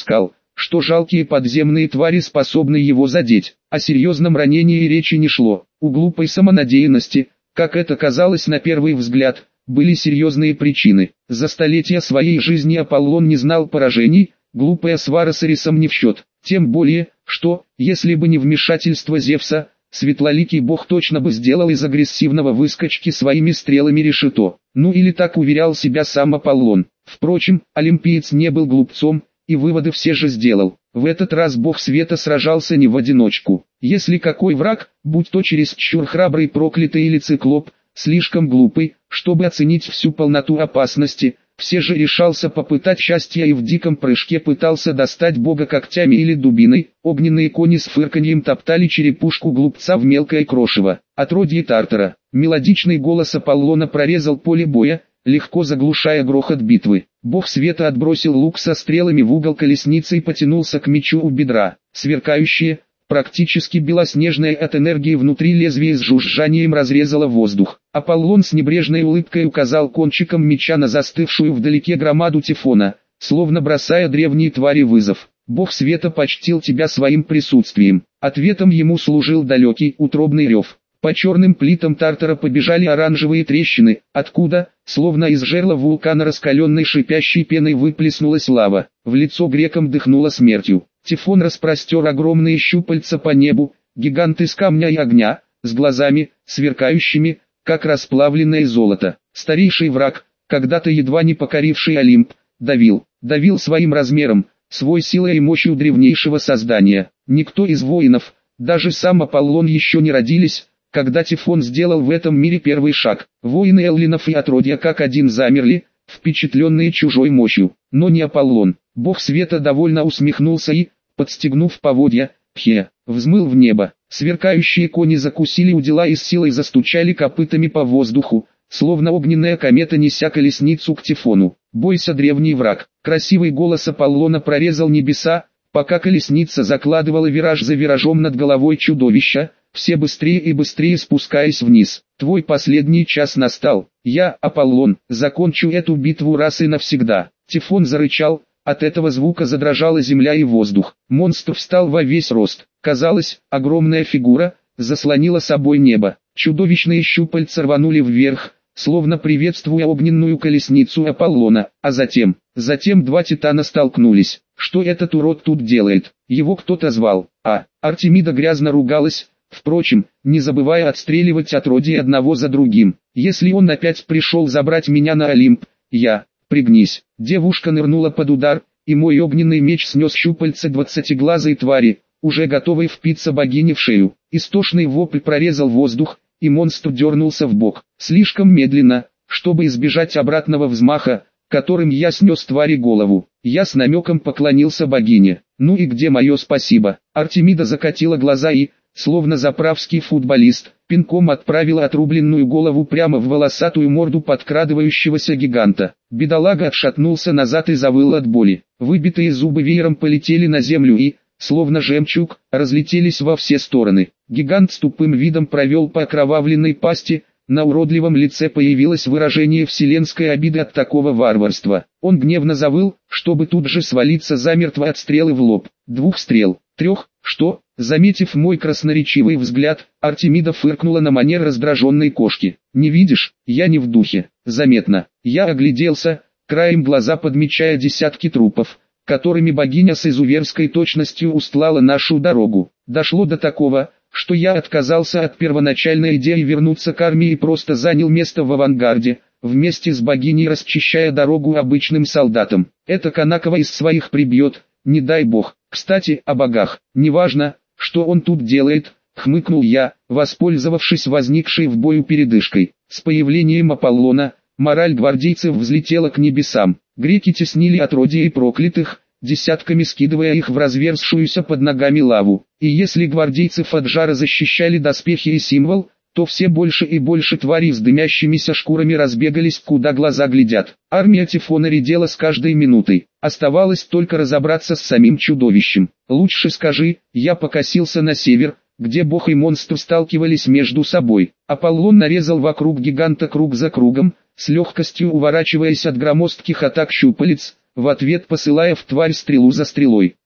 что жалкие подземные твари способны его задеть. О серьезном ранении речи не шло. У глупой самонадеянности, как это казалось на первый взгляд, были серьезные причины. За столетия своей жизни Аполлон не знал поражений, глупая свара с Арисом не в счет. Тем более, что, если бы не вмешательство Зевса, светлоликий бог точно бы сделал из агрессивного выскочки своими стрелами решето. Ну или так уверял себя сам Аполлон. Впрочем, олимпиец не был глупцом, и выводы все же сделал. В этот раз бог света сражался не в одиночку. Если какой враг, будь то чересчур храбрый проклятый или циклоп, слишком глупый, чтобы оценить всю полноту опасности, все же решался попытать счастья и в диком прыжке пытался достать бога когтями или дубиной. Огненные кони с фырканьем топтали черепушку глупца в мелкое крошево. Отродье Тартара. Мелодичный голос Аполлона прорезал поле боя, легко заглушая грохот битвы. Бог света отбросил лук со стрелами в угол колесницы и потянулся к мечу у бедра. Сверкающее, практически белоснежное от энергии внутри лезвие с жужжанием разрезало воздух. Аполлон с небрежной улыбкой указал кончиком меча на застывшую вдалеке громаду Тифона, словно бросая древние твари вызов. Бог света почтил тебя своим присутствием. Ответом ему служил далекий утробный рев. По черным плитам Тартара побежали оранжевые трещины, откуда, словно из жерла вулкана раскаленной шипящей пеной выплеснулась лава. В лицо грекам дыхнуло смертью. Тифон распростер огромные щупальца по небу, гигант из камня и огня, с глазами, сверкающими, как расплавленное золото. Старейший враг, когда-то едва не покоривший Олимп, давил, давил своим размером, свой силой и мощью древнейшего создания. Никто из воинов, даже сам Аполлон еще не родились, когда Тифон сделал в этом мире первый шаг. Воины эллинов и отродья как один замерли, впечатленные чужой мощью, но не Аполлон. Бог света довольно усмехнулся и, подстегнув поводья, пхе, взмыл в небо. Сверкающие кони закусили удила и с силой застучали копытами по воздуху, словно огненная комета неся колесницу к Тифону. «Бойся, древний враг!» Красивый голос Аполлона прорезал небеса, пока колесница закладывала вираж за виражом над головой чудовища, все быстрее и быстрее спускаясь вниз. «Твой последний час настал. Я, Аполлон, закончу эту битву раз и навсегда». Тифон зарычал, от этого звука задрожала земля и воздух. Монстр встал во весь рост. Казалось, огромная фигура заслонила собой небо. Чудовищные щупальца рванули вверх, словно приветствуя огненную колесницу Аполлона, а затем, затем два титана столкнулись. Что этот урод тут делает? Его кто-то звал, а Артемида грязно ругалась, впрочем, не забывая отстреливать отродье одного за другим. Если он опять пришел забрать меня на Олимп, я, пригнись. Девушка нырнула под удар, и мой огненный меч снес щупальца двадцатиглазой твари, уже готовой впиться богине в шею. Истошный вопль прорезал воздух, и монстр дернулся в бок. Слишком медленно, чтобы избежать обратного взмаха, которым я снес твари голову. Я с намеком поклонился богине. Ну и где мое спасибо? Артемида закатила глаза и, словно заправский футболист, пинком отправила отрубленную голову прямо в волосатую морду подкрадывающегося гиганта. Бедолага отшатнулся назад и завыл от боли. Выбитые зубы веером полетели на землю и, словно жемчуг, разлетелись во все стороны. Гигант с тупым видом провел по окровавленной пасти, на уродливом лице появилось выражение вселенской обиды от такого варварства. Он гневно завыл, чтобы тут же свалиться замертво от стрелы в лоб. Двух стрел, трех, что? Заметив мой красноречивый взгляд, Артемида фыркнула на манер раздраженной кошки. «Не видишь, я не в духе». Заметно. Я огляделся, краем глаза подмечая десятки трупов, которыми богиня с изуверской точностью устлала нашу дорогу. Дошло до такого, что я отказался от первоначальной идеи вернуться к армии и просто занял место в авангарде, вместе с богиней расчищая дорогу обычным солдатам. Это Канакова из своих прибьет, не дай бог. Кстати, о богах. Неважно, что он тут делает, хмыкнул я, воспользовавшись возникшей в бою передышкой. С появлением Аполлона, мораль гвардейцев взлетела к небесам. Греки теснили отродья и проклятых, десятками скидывая их в разверзшуюся под ногами лаву. И если гвардейцев от жара защищали доспехи и символ, то все больше и больше тварей с дымящимися шкурами разбегались, куда глаза глядят. Армия Тифона редела с каждой минутой. Оставалось только разобраться с самим чудовищем. Лучше скажи, я покосился на север, где бог и монстр сталкивались между собой. Аполлон нарезал вокруг гиганта круг за кругом, с легкостью уворачиваясь от громоздких атак щупалец, в ответ посылая в тварь стрелу за стрелой.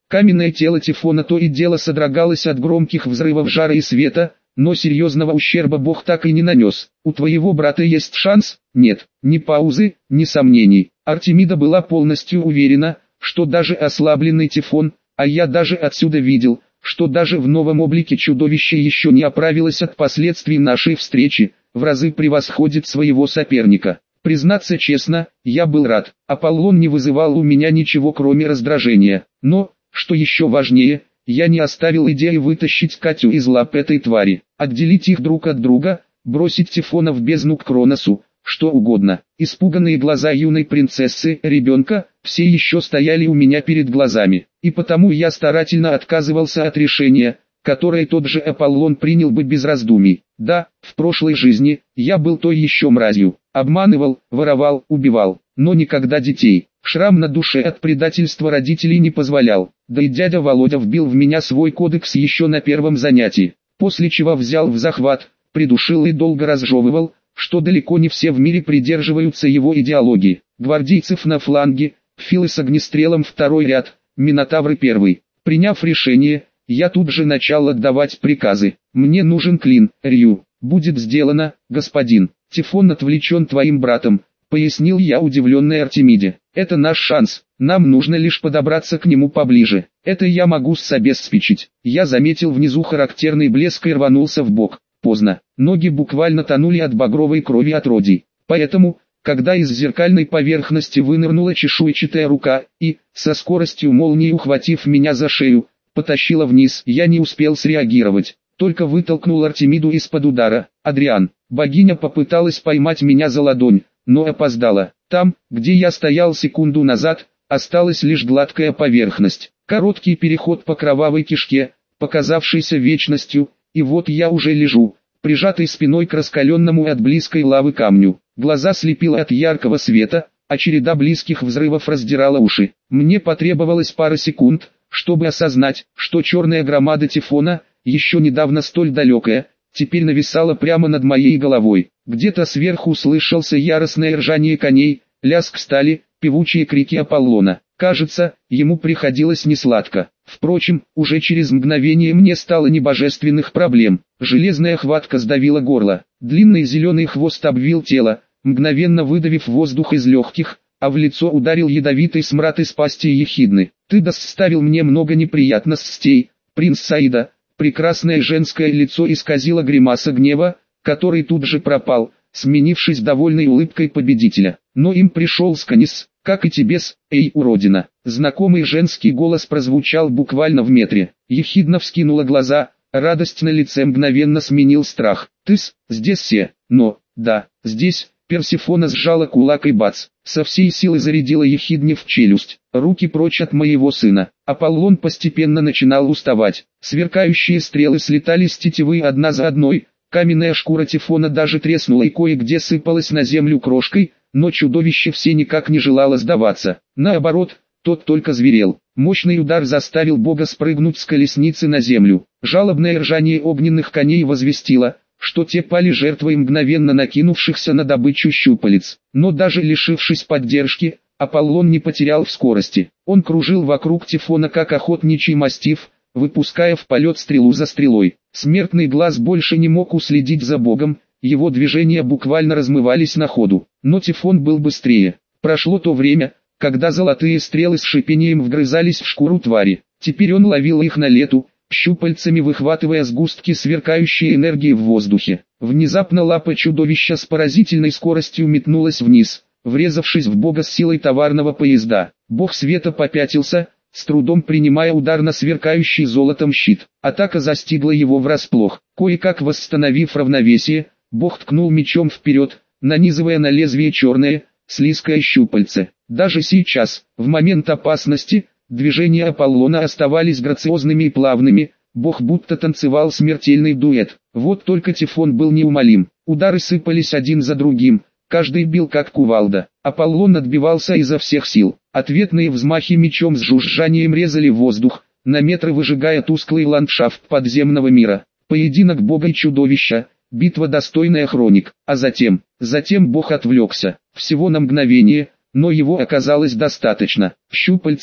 Каменное тело Тифона то и дело содрогалось от громких взрывов жара и света, но серьезного ущерба Бог так и не нанес. У твоего брата есть шанс? Нет. Ни паузы, ни сомнений. Артемида была полностью уверена, что даже ослабленный Тифон, а я даже отсюда видел, что даже в новом облике чудовище еще не оправилось от последствий нашей встречи, в разы превосходит своего соперника. Признаться честно, я был рад. Аполлон не вызывал у меня ничего кроме раздражения. Но, что еще важнее, я не оставил идеи вытащить Катю из лап этой твари, отделить их друг от друга, бросить Тифона в бездну к Кроносу, что угодно. Испуганные глаза юной принцессы, ребенка, все еще стояли у меня перед глазами, и потому я старательно отказывался от решения, которое тот же Аполлон принял бы без раздумий. Да, в прошлой жизни я был той еще мразью, обманывал, воровал, убивал, но никогда детей. Шрам на душе от предательства родителей не позволял, да и дядя Володя вбил в меня свой кодекс еще на первом занятии, после чего взял в захват, придушил и долго разжевывал, что далеко не все в мире придерживаются его идеологии. Гвардейцев на фланге, филы с огнестрелом второй ряд, минотавры первый. Приняв решение, я тут же начал отдавать приказы. Мне нужен клин, Рью. Будет сделано, господин. Тифон отвлечен твоим братом, пояснил я удивленной Артемиде. Это наш шанс, нам нужно лишь подобраться к нему поближе. Это я могу обеспечить. Я заметил внизу характерный блеск и рванулся в бок. Поздно, ноги буквально тонули от багровой крови отродий. Поэтому, когда из зеркальной поверхности вынырнула чешуйчатая рука и, со скоростью молнии ухватив меня за шею, потащила вниз, я не успел среагировать, только вытолкнул Артемиду из-под удара. Адриан, богиня попыталась поймать меня за ладонь, но опоздала. Там, где я стоял секунду назад, осталась лишь гладкая поверхность. Короткий переход по кровавой кишке, показавшийся вечностью, и вот я уже лежу, прижатый спиной к раскаленному от близкой лавы камню. Глаза слепило от яркого света, а череда близких взрывов раздирала уши. Мне потребовалось пара секунд, чтобы осознать, что черная громада Тифона, еще недавно столь далекая, теперь нависала прямо над моей головой. Где-то сверху слышался яростное ржание коней, лязг стали, певучие крики Аполлона. Кажется, ему приходилось несладко. Впрочем, уже через мгновение мне стало не божественных проблем. Железная хватка сдавила горло, длинный зеленый хвост обвил тело, мгновенно выдавив воздух из легких, а в лицо ударил ядовитый смрад из пасти ехидны. Ты доставил мне много неприятностей, принц Саида. Прекрасное женское лицо исказило гримаса гнева, который тут же пропал, сменившись довольной улыбкой победителя. Но им пришел Сканис, как и тебе с, эй, уродина. Знакомый женский голос прозвучал буквально в метре. Ехидна вскинула глаза, радость на лице мгновенно сменил страх. Ты-с, здесь все, но, да, здесь. Персифона сжала кулак и бац, со всей силы зарядила ехидне в челюсть. Руки прочь от моего сына. Аполлон постепенно начинал уставать. Сверкающие стрелы слетали с тетивы одна за одной. Каменная шкура Тифона даже треснула и кое-где сыпалась на землю крошкой, но чудовище все никак не желало сдаваться. Наоборот, тот только зверел. Мощный удар заставил бога спрыгнуть с колесницы на землю. Жалобное ржание огненных коней возвестило, что те пали жертвой мгновенно накинувшихся на добычу щупалец. Но даже лишившись поддержки, Аполлон не потерял в скорости. Он кружил вокруг Тифона как охотничий мастиф, выпуская в полет стрелу за стрелой. Смертный глаз больше не мог уследить за богом, его движения буквально размывались на ходу. Но Тифон был быстрее. Прошло то время, когда золотые стрелы с шипением вгрызались в шкуру твари. Теперь он ловил их на лету, щупальцами выхватывая сгустки сверкающей энергии в воздухе. Внезапно лапа чудовища с поразительной скоростью метнулась вниз, врезавшись в бога с силой товарного поезда. Бог света попятился, с трудом принимая удар на сверкающий золотом щит. Атака застигла его врасплох. Кое-как восстановив равновесие, бог ткнул мечом вперед, нанизывая на лезвие черное, слизкое щупальце. Даже сейчас, в момент опасности, движения Аполлона оставались грациозными и плавными, бог будто танцевал смертельный дуэт. Вот только Тифон был неумолим. Удары сыпались один за другим, каждый бил как кувалда. Аполлон отбивался изо всех сил. Ответные взмахи мечом с жужжанием резали воздух, на метры выжигая тусклый ландшафт подземного мира. Поединок бога и чудовища, битва достойная хроник. А затем, затем бог отвлекся, всего на мгновение, но его оказалось достаточно. Щупальце,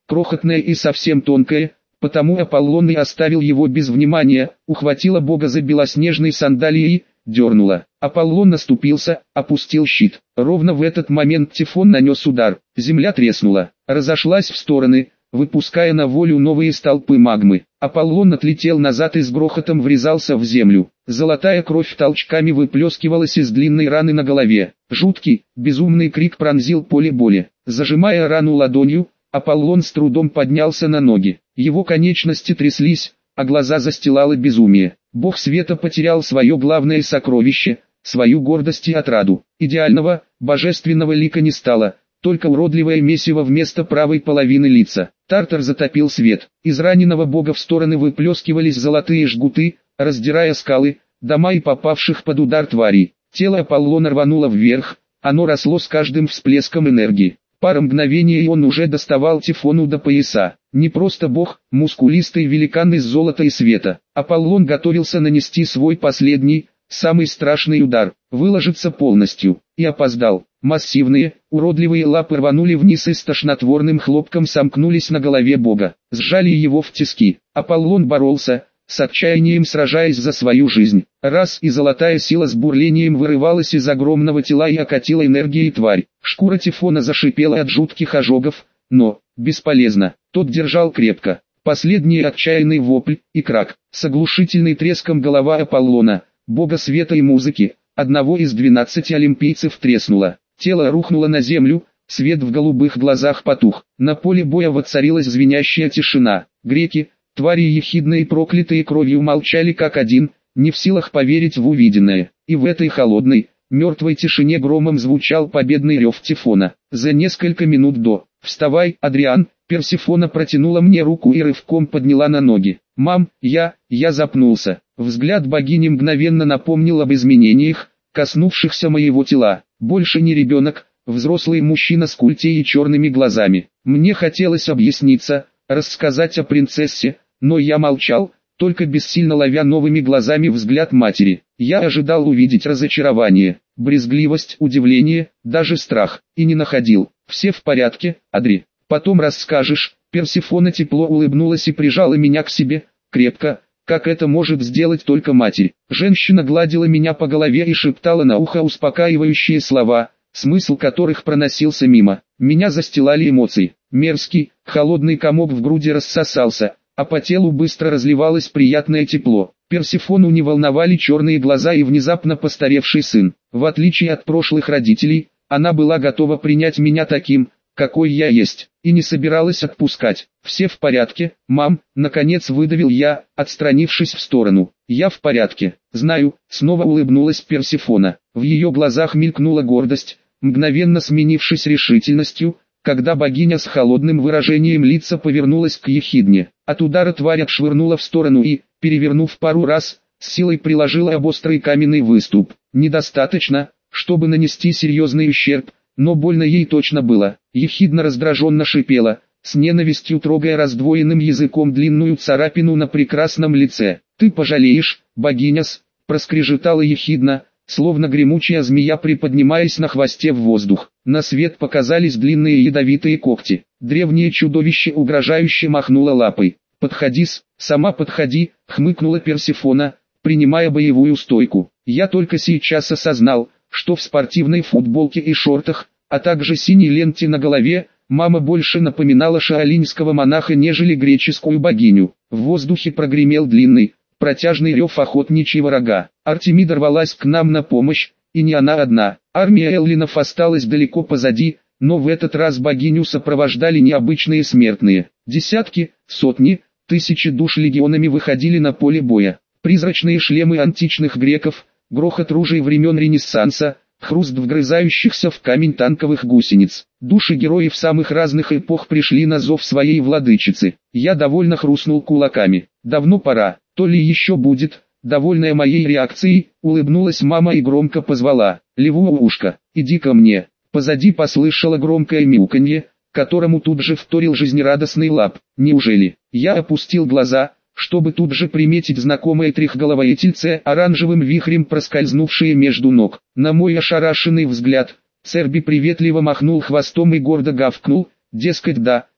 крохотное и совсем тонкое, потому Аполлон и оставил его без внимания, ухватила бога за белоснежные сандалии и дернула. Аполлон наступился, опустил щит. Ровно в этот момент Тифон нанес удар. Земля треснула, разошлась в стороны, выпуская на волю новые столпы магмы. Аполлон отлетел назад и с грохотом врезался в землю. Золотая кровь толчками выплескивалась из длинной раны на голове. Жуткий, безумный крик пронзил поле боли. Зажимая рану ладонью, Аполлон с трудом поднялся на ноги. Его конечности тряслись, а глаза застилало безумие. Бог света потерял свое главное сокровище, свою гордость и отраду. Идеального, божественного лика не стало, только уродливое месиво вместо правой половины лица. Тартар затопил свет. Из раненого бога в стороны выплескивались золотые жгуты, раздирая скалы, дома и попавших под удар тварей. Тело Аполлона рвануло вверх, оно росло с каждым всплеском энергии. Пара мгновений и он уже доставал Тифону до пояса. Не просто бог, мускулистый великан из золота и света. Аполлон готовился нанести свой последний, самый страшный удар, выложиться полностью, и опоздал. Массивные, уродливые лапы рванули вниз и с тошнотворным хлопком сомкнулись на голове бога, сжали его в тиски. Аполлон боролся, с отчаянием сражаясь за свою жизнь. Раз и золотая сила с бурлением вырывалась из огромного тела и окатила энергией тварь. Шкура Тифона зашипела от жутких ожогов, но бесполезно. Тот держал крепко. Последний отчаянный вопль и крак. С оглушительным треском голова Аполлона, бога света и музыки, одного из двенадцати олимпийцев треснула. Тело рухнуло на землю, свет в голубых глазах потух. На поле боя воцарилась звенящая тишина. Греки, твари ехидные и проклятые кровью молчали как один, не в силах поверить в увиденное. И в этой холодной, мертвой тишине громом звучал победный рев Тифона. За несколько минут до «Вставай, Адриан!» Персифона протянула мне руку и рывком подняла на ноги. «Мам, я, я запнулся». Взгляд богини мгновенно напомнил об изменениях, коснувшихся моего тела. Больше не ребенок, взрослый мужчина с культей и черными глазами. Мне хотелось объясниться, рассказать о принцессе, но я молчал, только бессильно ловя новыми глазами взгляд матери. Я ожидал увидеть разочарование, брезгливость, удивление, даже страх, и не находил. «Все в порядке, Адри. Потом расскажешь». Персифона тепло улыбнулась и прижала меня к себе, крепко, как это может сделать только матерь. Женщина гладила меня по голове и шептала на ухо успокаивающие слова, смысл которых проносился мимо. Меня застилали эмоции. Мерзкий, холодный комок в груди рассосался, а по телу быстро разливалось приятное тепло. Персифону не волновали черные глаза и внезапно постаревший сын. В отличие от прошлых родителей, она была готова принять меня таким, какой я есть, и не собиралась отпускать. «Все в порядке, мам», наконец выдавил я, отстранившись в сторону. «Я в порядке, знаю», снова улыбнулась Персифона. В ее глазах мелькнула гордость, мгновенно сменившись решительностью, когда богиня с холодным выражением лица повернулась к ехидне. От удара тварь отшвырнула в сторону и, перевернув пару раз, с силой приложила об острый каменный выступ. Недостаточно, чтобы нанести серьезный ущерб, но больно ей точно было. Ехидна раздраженно шипела, с ненавистью трогая раздвоенным языком длинную царапину на прекрасном лице. «Ты пожалеешь, богиня-с», проскрежетала ехидна, словно гремучая змея приподнимаясь на хвосте в воздух. На свет показались длинные ядовитые когти. Древнее чудовище угрожающе махнуло лапой. «Подходи-с, сама подходи», хмыкнула Персифона, принимая боевую стойку. Я только сейчас осознал, что в спортивной футболке и шортах, а также синей ленте на голове, мама больше напоминала шаолиньского монаха, нежели греческую богиню. В воздухе прогремел длинный, протяжный рев охотничьего рога. Артемида рвалась к нам на помощь, и не она одна. Армия эллинов осталась далеко позади, но в этот раз богиню сопровождали необычные смертные. Десятки, сотни, тысячи душ легионами выходили на поле боя. Призрачные шлемы античных греков, грохот ружей времен Ренессанса, хруст вгрызающихся в камень танковых гусениц. Души героев самых разных эпох пришли на зов своей владычицы. Я довольно хрустнул кулаками. Давно пора, то ли еще будет. Довольная моей реакцией, улыбнулась мама и громко позвала: «Левуушка, иди ко мне». Позади послышала громкое мяуканье, которому тут же вторил жизнерадостный лап. Неужели? Я опустил глаза, чтобы тут же приметить знакомое трехголовое тельце, оранжевым вихрем проскользнувшее между ног. На мой ошарашенный взгляд, Церби приветливо махнул хвостом и гордо гавкнул, дескать, да,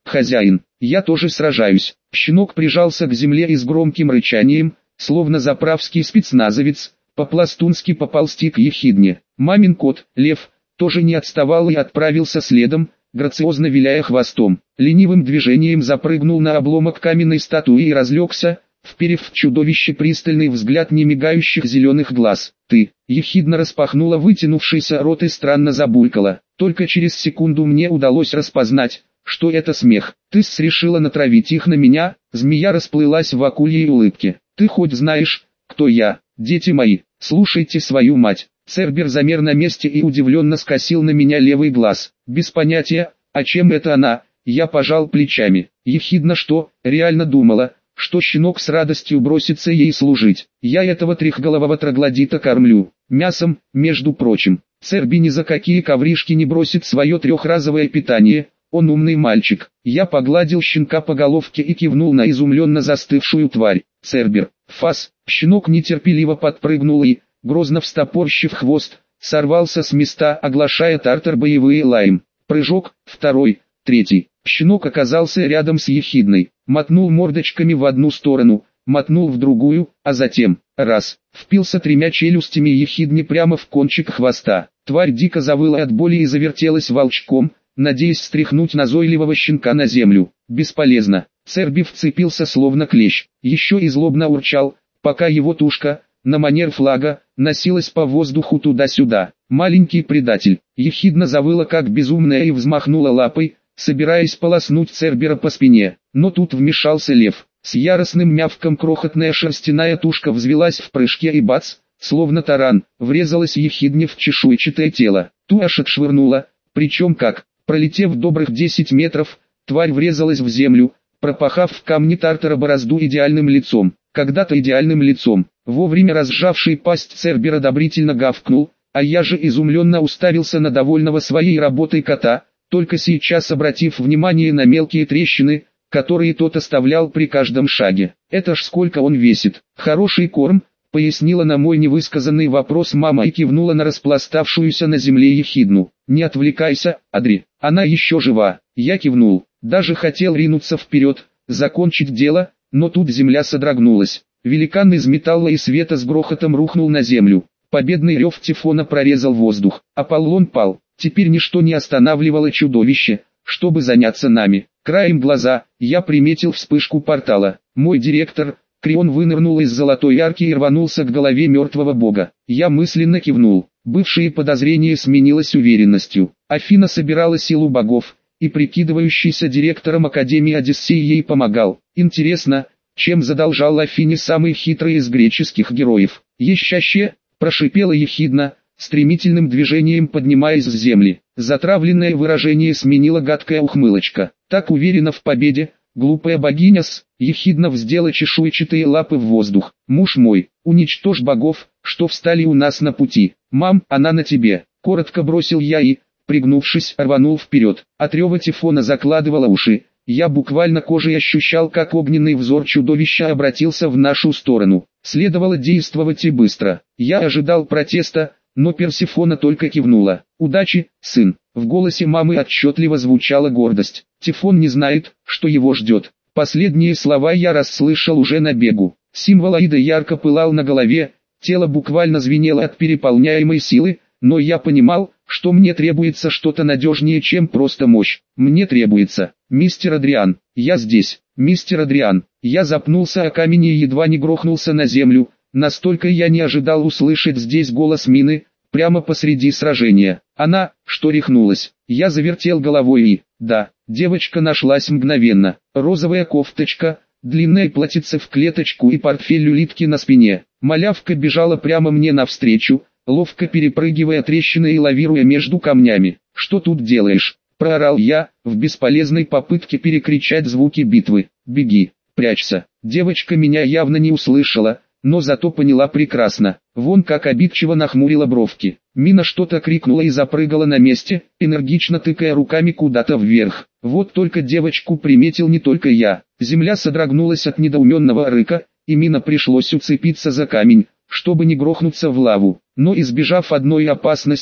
хозяин, я тоже сражаюсь. Щенок прижался к земле и с громким рычанием, словно заправский спецназовец, по-пластунски поползти к ехидне. Мамин кот, лев, тоже не отставал и отправился следом, грациозно виляя хвостом. Ленивым движением запрыгнул на обломок каменной статуи и разлегся, вперев в чудовище пристальный взгляд немигающих зеленых глаз. «Ты!» — ехидно распахнула вытянувшийся рот и странно забулькала. Только через секунду мне удалось распознать, что это смех. «Ты-с решила натравить их на меня?» Змея расплылась в акульей улыбке. «Ты хоть знаешь, кто я? Дети мои, слушайте свою мать!» Цербер замер на месте и удивленно скосил на меня левый глаз. Без понятия, а чем это она? Я пожал плечами. Ехидно что, реально думала, что щенок с радостью бросится ей служить. Я этого трехголового троглодита кормлю мясом, между прочим. Церби ни за какие ковришки не бросит свое трехразовое питание, он умный мальчик. Я погладил щенка по головке и кивнул на изумленно застывшую тварь. Цербер, фас, щенок нетерпеливо подпрыгнул и, грозно встопорщив хвост, сорвался с места, оглашая тартар боевые лаем. Прыжок, второй, третий. Щенок оказался рядом с ехидной, мотнул мордочками в одну сторону, мотнул в другую, а затем, раз, впился тремя челюстями ехидни прямо в кончик хвоста. Тварь дико завыла от боли и завертелась волчком, надеясь стряхнуть назойливого щенка на землю. Бесполезно. Церби вцепился словно клещ, еще и злобно урчал, пока его тушка, на манер флага, носилась по воздуху туда-сюда. Маленький предатель, ехидно завыла как безумная и взмахнула лапой, собираясь полоснуть Цербера по спине. Но тут вмешался лев. С яростным мявком крохотная шерстяная тушка взвелась в прыжке и бац, словно таран, врезалась ехидне в чешуйчатое тело. Ту аж отшвырнула, причем как, пролетев добрых десять метров, тварь врезалась в землю, пропахав в камне тартара борозду идеальным лицом. Когда-то идеальным лицом. Вовремя разжавший пасть Цербер одобрительно гавкнул, а я же изумленно уставился на довольного своей работой кота, только сейчас обратив внимание на мелкие трещины, которые тот оставлял при каждом шаге. «Это ж сколько он весит!» «Хороший корм», — пояснила на мой невысказанный вопрос мама и кивнула на распластавшуюся на земле ехидну. «Не отвлекайся, Адри, она еще жива». Я кивнул, даже хотел ринуться вперед, закончить дело, но тут земля содрогнулась. Великан из металла и света с грохотом рухнул на землю. Победный рев Тифона прорезал воздух. Аполлон пал. Теперь ничто не останавливало чудовище, чтобы заняться нами. Краем глаза, я приметил вспышку портала. Мой директор, Крион, вынырнул из золотой арки и рванулся к голове мертвого бога. Я мысленно кивнул. Бывшие подозрения сменилось уверенностью. Афина собирала силу богов, и прикидывающийся директором Академии Одиссей ей помогал. Интересно, чем задолжал Афине самый хитрый из греческих героев? «Ещаще!» – прошипела ехидно, стремительным движением поднимаясь с земли. Затравленное выражение сменила гадкая ухмылочка. Так уверена в победе, глупая богиня-с, ехидно вздела чешуйчатые лапы в воздух. «Муж мой, уничтожь богов, что встали у нас на пути. Мам, она на тебе!» Коротко бросил я и, пригнувшись, рванул вперед. От рева Тифона закладывала уши. Я буквально кожей ощущал, как огненный взор чудовища обратился в нашу сторону. Следовало действовать и быстро. Я ожидал протеста, но Персифона только кивнула. «Удачи, сын!» В голосе мамы отчетливо звучала гордость. Тифон не знает, что его ждет. Последние слова я расслышал уже на бегу. Символ Аида ярко пылал на голове, тело буквально звенело от переполняемой силы, но я понимал, что мне требуется что-то надежнее, чем просто мощь. Мне требуется, мистер Адриан, я здесь, мистер Адриан. Я запнулся о камень и едва не грохнулся на землю, настолько я не ожидал услышать здесь голос Мины, прямо посреди сражения. Она, что рехнулась, я завертел головой и, да, девочка нашлась мгновенно. Розовая кофточка, длинное платьице в клеточку и портфель улитки на спине. Малявка бежала прямо мне навстречу, ловко перепрыгивая трещины и лавируя между камнями. «Что тут делаешь?» – проорал я, в бесполезной попытке перекричать звуки битвы. «Беги, прячься». Девочка меня явно не услышала, но зато поняла прекрасно. Вон как обидчиво нахмурила бровки. Мина что-то крикнула и запрыгала на месте, энергично тыкая руками куда-то вверх. Вот только девочку приметил не только я. Земля содрогнулась от недоуменного рыка, и Мина пришлось уцепиться за камень, чтобы не грохнуться в лаву. Но избежав одной опасности,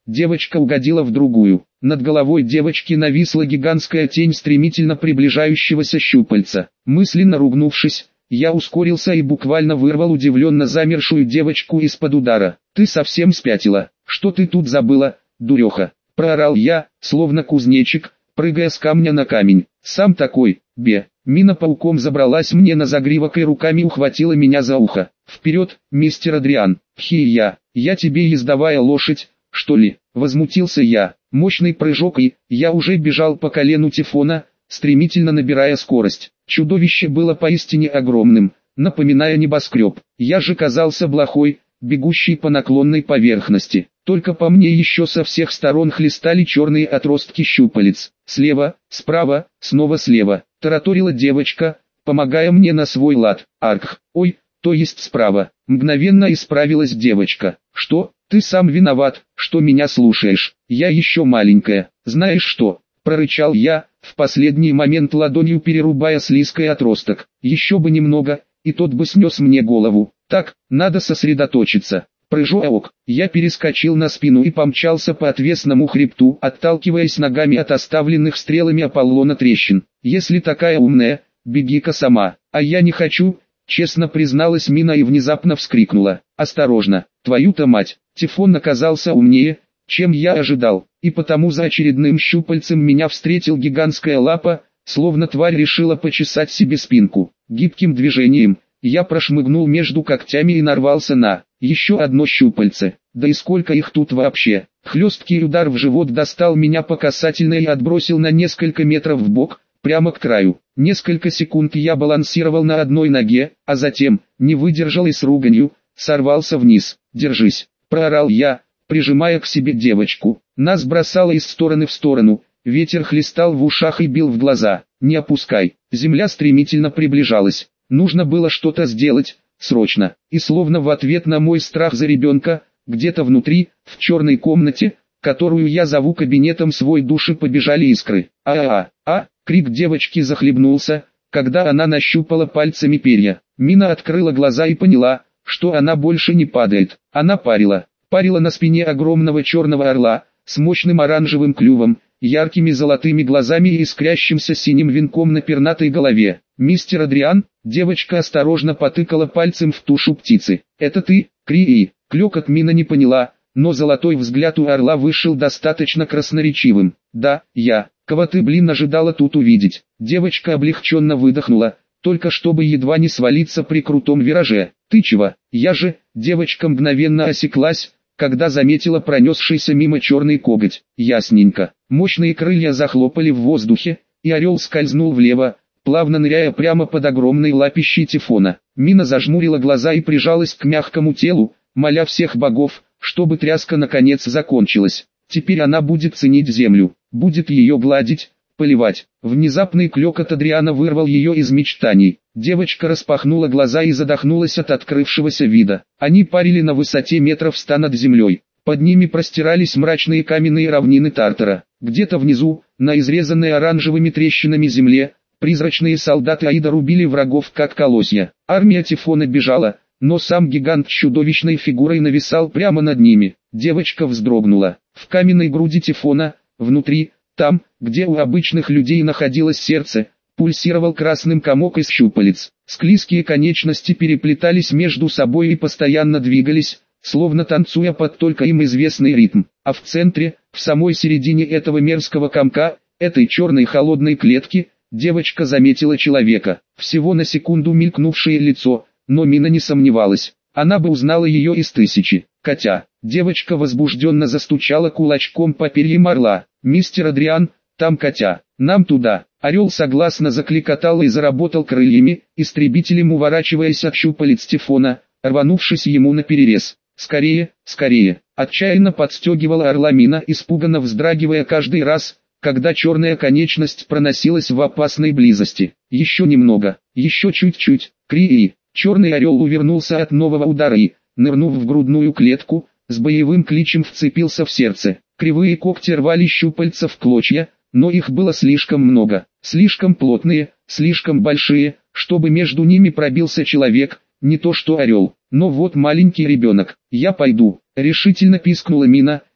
девочка угодила в другую. Над головой девочки нависла гигантская тень стремительно приближающегося щупальца. Мысленно ругнувшись, я ускорился и буквально вырвал удивленно замершую девочку из-под удара. «Ты совсем спятила? Что ты тут забыла, дуреха?» – проорал я, словно кузнечик, прыгая с камня на камень. «Сам такой, бе!» Мина пауком забралась мне на загривок и руками ухватила меня за ухо. «Вперед, мистер Адриан!» «Хи я! Я тебе ездовая лошадь, что ли?» – возмутился я. Мощный прыжок и я уже бежал по колену Тифона, стремительно набирая скорость. Чудовище было поистине огромным, напоминая небоскреб. Я же казался блохой, бегущий по наклонной поверхности. Только по мне еще со всех сторон хлестали черные отростки щупалец. Слева, справа, снова слева. Тараторила девочка, помогая мне на свой лад. Арх, ой, то есть справа. Мгновенно исправилась девочка. Что, ты сам виноват, что меня слушаешь? Я еще маленькая. Знаешь что? Прорычал я, в последний момент ладонью перерубая слизкий отросток. Еще бы немного, и тот бы снес мне голову. Так, надо сосредоточиться. Прыжок, я перескочил на спину и помчался по отвесному хребту, отталкиваясь ногами от оставленных стрелами Аполлона трещин. Если такая умная, беги-ка сама. А я не хочу, честно призналась Мина и внезапно вскрикнула. Осторожно, твою-то мать. Тифон оказался умнее, чем я ожидал, и потому за очередным щупальцем меня встретил гигантская лапа, словно тварь решила почесать себе спинку. Гибким движением я прошмыгнул между когтями и нарвался на еще одно щупальце. Да и сколько их тут вообще? Хлесткий удар в живот достал меня по касательной и отбросил на несколько метров вбок, прямо к краю. Несколько секунд я балансировал на одной ноге, а затем, не выдержал и с руганью, сорвался вниз. «Держись!» – проорал я, прижимая к себе девочку. Нас бросало из стороны в сторону, ветер хлестал в ушах и бил в глаза. «Не опускай!» Земля стремительно приближалась. Нужно было что-то сделать, срочно. И словно в ответ на мой страх за ребенка, где-то внутри, в черной комнате, которую я зову кабинетом свой души, побежали искры. «А-а-а!» а крик девочки захлебнулся, когда она нащупала пальцами перья. Мина открыла глаза и поняла, что она больше не падает. Она парила. Парила на спине огромного черного орла, с мощным оранжевым клювом, яркими золотыми глазами и искрящимся синим венком на пернатой голове. «Мистер Адриан?» Девочка осторожно потыкала пальцем в тушу птицы. «Это ты, Крии?» Клёкот Мина не поняла, но золотой взгляд у орла вышел достаточно красноречивым. «Да, я. Кого ты, блин, ожидала тут увидеть?» Девочка облегченно выдохнула, только чтобы едва не свалиться при крутом вираже. «Ты чего? Я же...» Девочка мгновенно осеклась, когда заметила пронесшийся мимо черный коготь. Ясненько. Мощные крылья захлопали в воздухе, и орел скользнул влево, плавно ныряя прямо под огромной лапищей Тифона. Мина зажмурила глаза и прижалась к мягкому телу, моля всех богов, чтобы тряска наконец закончилась. Теперь она будет ценить землю, будет ее гладить, поливать. Внезапный клёкот Адриана вырвал ее из мечтаний. Девочка распахнула глаза и задохнулась от открывшегося вида. Они парили на высоте метров ста над землей. Под ними простирались мрачные каменные равнины Тартара. Где-то внизу, на изрезанной оранжевыми трещинами земле, призрачные солдаты Аида рубили врагов как колосья. Армия Тифона бежала, но сам гигант чудовищной фигурой нависал прямо над ними. Девочка вздрогнула. В каменной груди Тифона, внутри, там, где у обычных людей находилось сердце, пульсировал красным комок из щупалец. Склизкие конечности переплетались между собой и постоянно двигались, словно танцуя под только им известный ритм. А в центре, в самой середине этого мерзкого комка, этой черной холодной клетки, девочка заметила человека. Всего на секунду мелькнувшее лицо, но Мина не сомневалась. Она бы узнала ее из тысячи. Котя. Девочка возбужденно застучала кулачком по перьям орла. «Мистер Адриан, там котя. Нам туда». Орел согласно закликотал и заработал крыльями, истребителем уворачиваясь от щупалец Тифона, рванувшись ему наперерез. «Скорее, скорее!» Отчаянно подстегивала орла Мина, испуганно вздрагивая каждый раз, когда черная конечность проносилась в опасной близости. «Еще немного, еще чуть-чуть!» Крии! Черный орел увернулся от нового удара и, нырнув в грудную клетку, с боевым кличем вцепился в сердце. Кривые когти рвали щупальца в клочья, но их было слишком много, слишком плотные, слишком большие, чтобы между ними пробился человек, не то что орел. Но вот маленький ребенок. «Я пойду», — решительно пискнула Мина,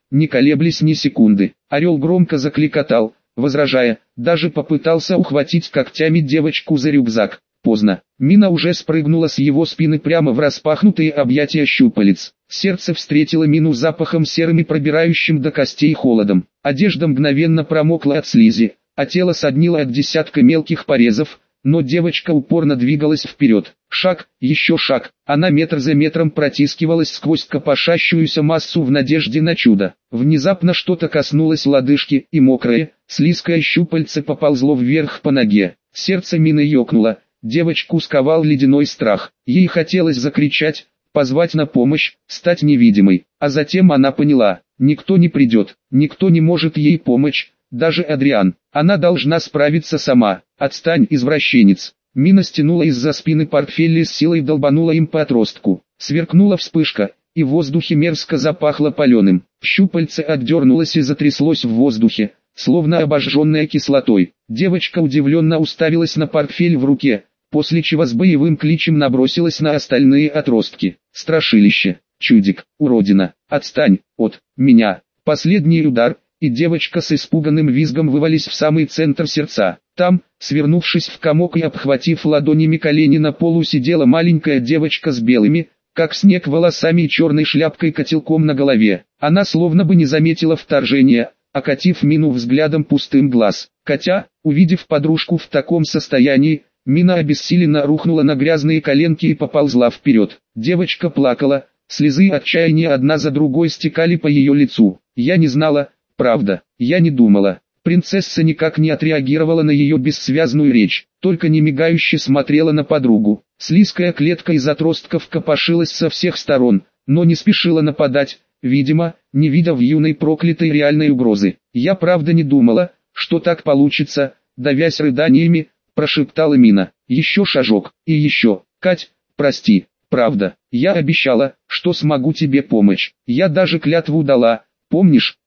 не колеблясь ни секунды. Орел громко закликотал, возражая, даже попытался ухватить когтями девочку за рюкзак. Поздно. Мина уже спрыгнула с его спины прямо в распахнутые объятия щупалец. Сердце встретило Мину запахом серым и пробирающим до костей холодом. Одежда мгновенно промокла от слизи, а тело соднило от десятка мелких порезов, но девочка упорно двигалась вперед. Шаг, еще шаг, она метр за метром протискивалась сквозь копошащуюся массу в надежде на чудо. Внезапно что-то коснулось лодыжки, и мокрое, слизкое щупальце поползло вверх по ноге. Сердце Мины ёкнуло, девочку сковал ледяной страх. Ей хотелось закричать, позвать на помощь, стать невидимой. А затем она поняла, никто не придет, никто не может ей помочь, даже Адриан. Она должна справиться сама. Отстань, извращенец. Мина стянула из-за спины портфель и с силой долбанула им по отростку. Сверкнула вспышка, и в воздухе мерзко запахло паленым. Щупальце отдернулось и затряслось в воздухе, словно обожженная кислотой. Девочка удивленно уставилась на портфель в руке, после чего с боевым кличем набросилась на остальные отростки. Страшилище, чудик, уродина, отстань от меня. Последний удар, и девочка с испуганным визгом вывалилась в самый центр сердца. Там, свернувшись в комок и обхватив ладонями колени на полу, сидела маленькая девочка с белыми, как снег, волосами и черной шляпкой-котелком на голове. Она словно бы не заметила вторжения, окатив Мину взглядом пустым глаз. Котя, увидев подружку в таком состоянии, Мина обессиленно рухнула на грязные коленки и поползла вперед. Девочка плакала, слезы отчаяния одна за другой стекали по ее лицу. Я не знала, правда, я не думала. Принцесса никак не отреагировала на ее бессвязную речь, только немигающе смотрела на подругу. Слизкая клетка из отростков копошилась со всех сторон, но не спешила нападать, видимо, не видя в юной проклятой реальной угрозы. «Я правда не думала, что так получится», давясь рыданиями, прошептала Мина. «Еще шажок, и еще, Кать, прости, правда, я обещала, что смогу тебе помочь. Я даже клятву дала, помнишь,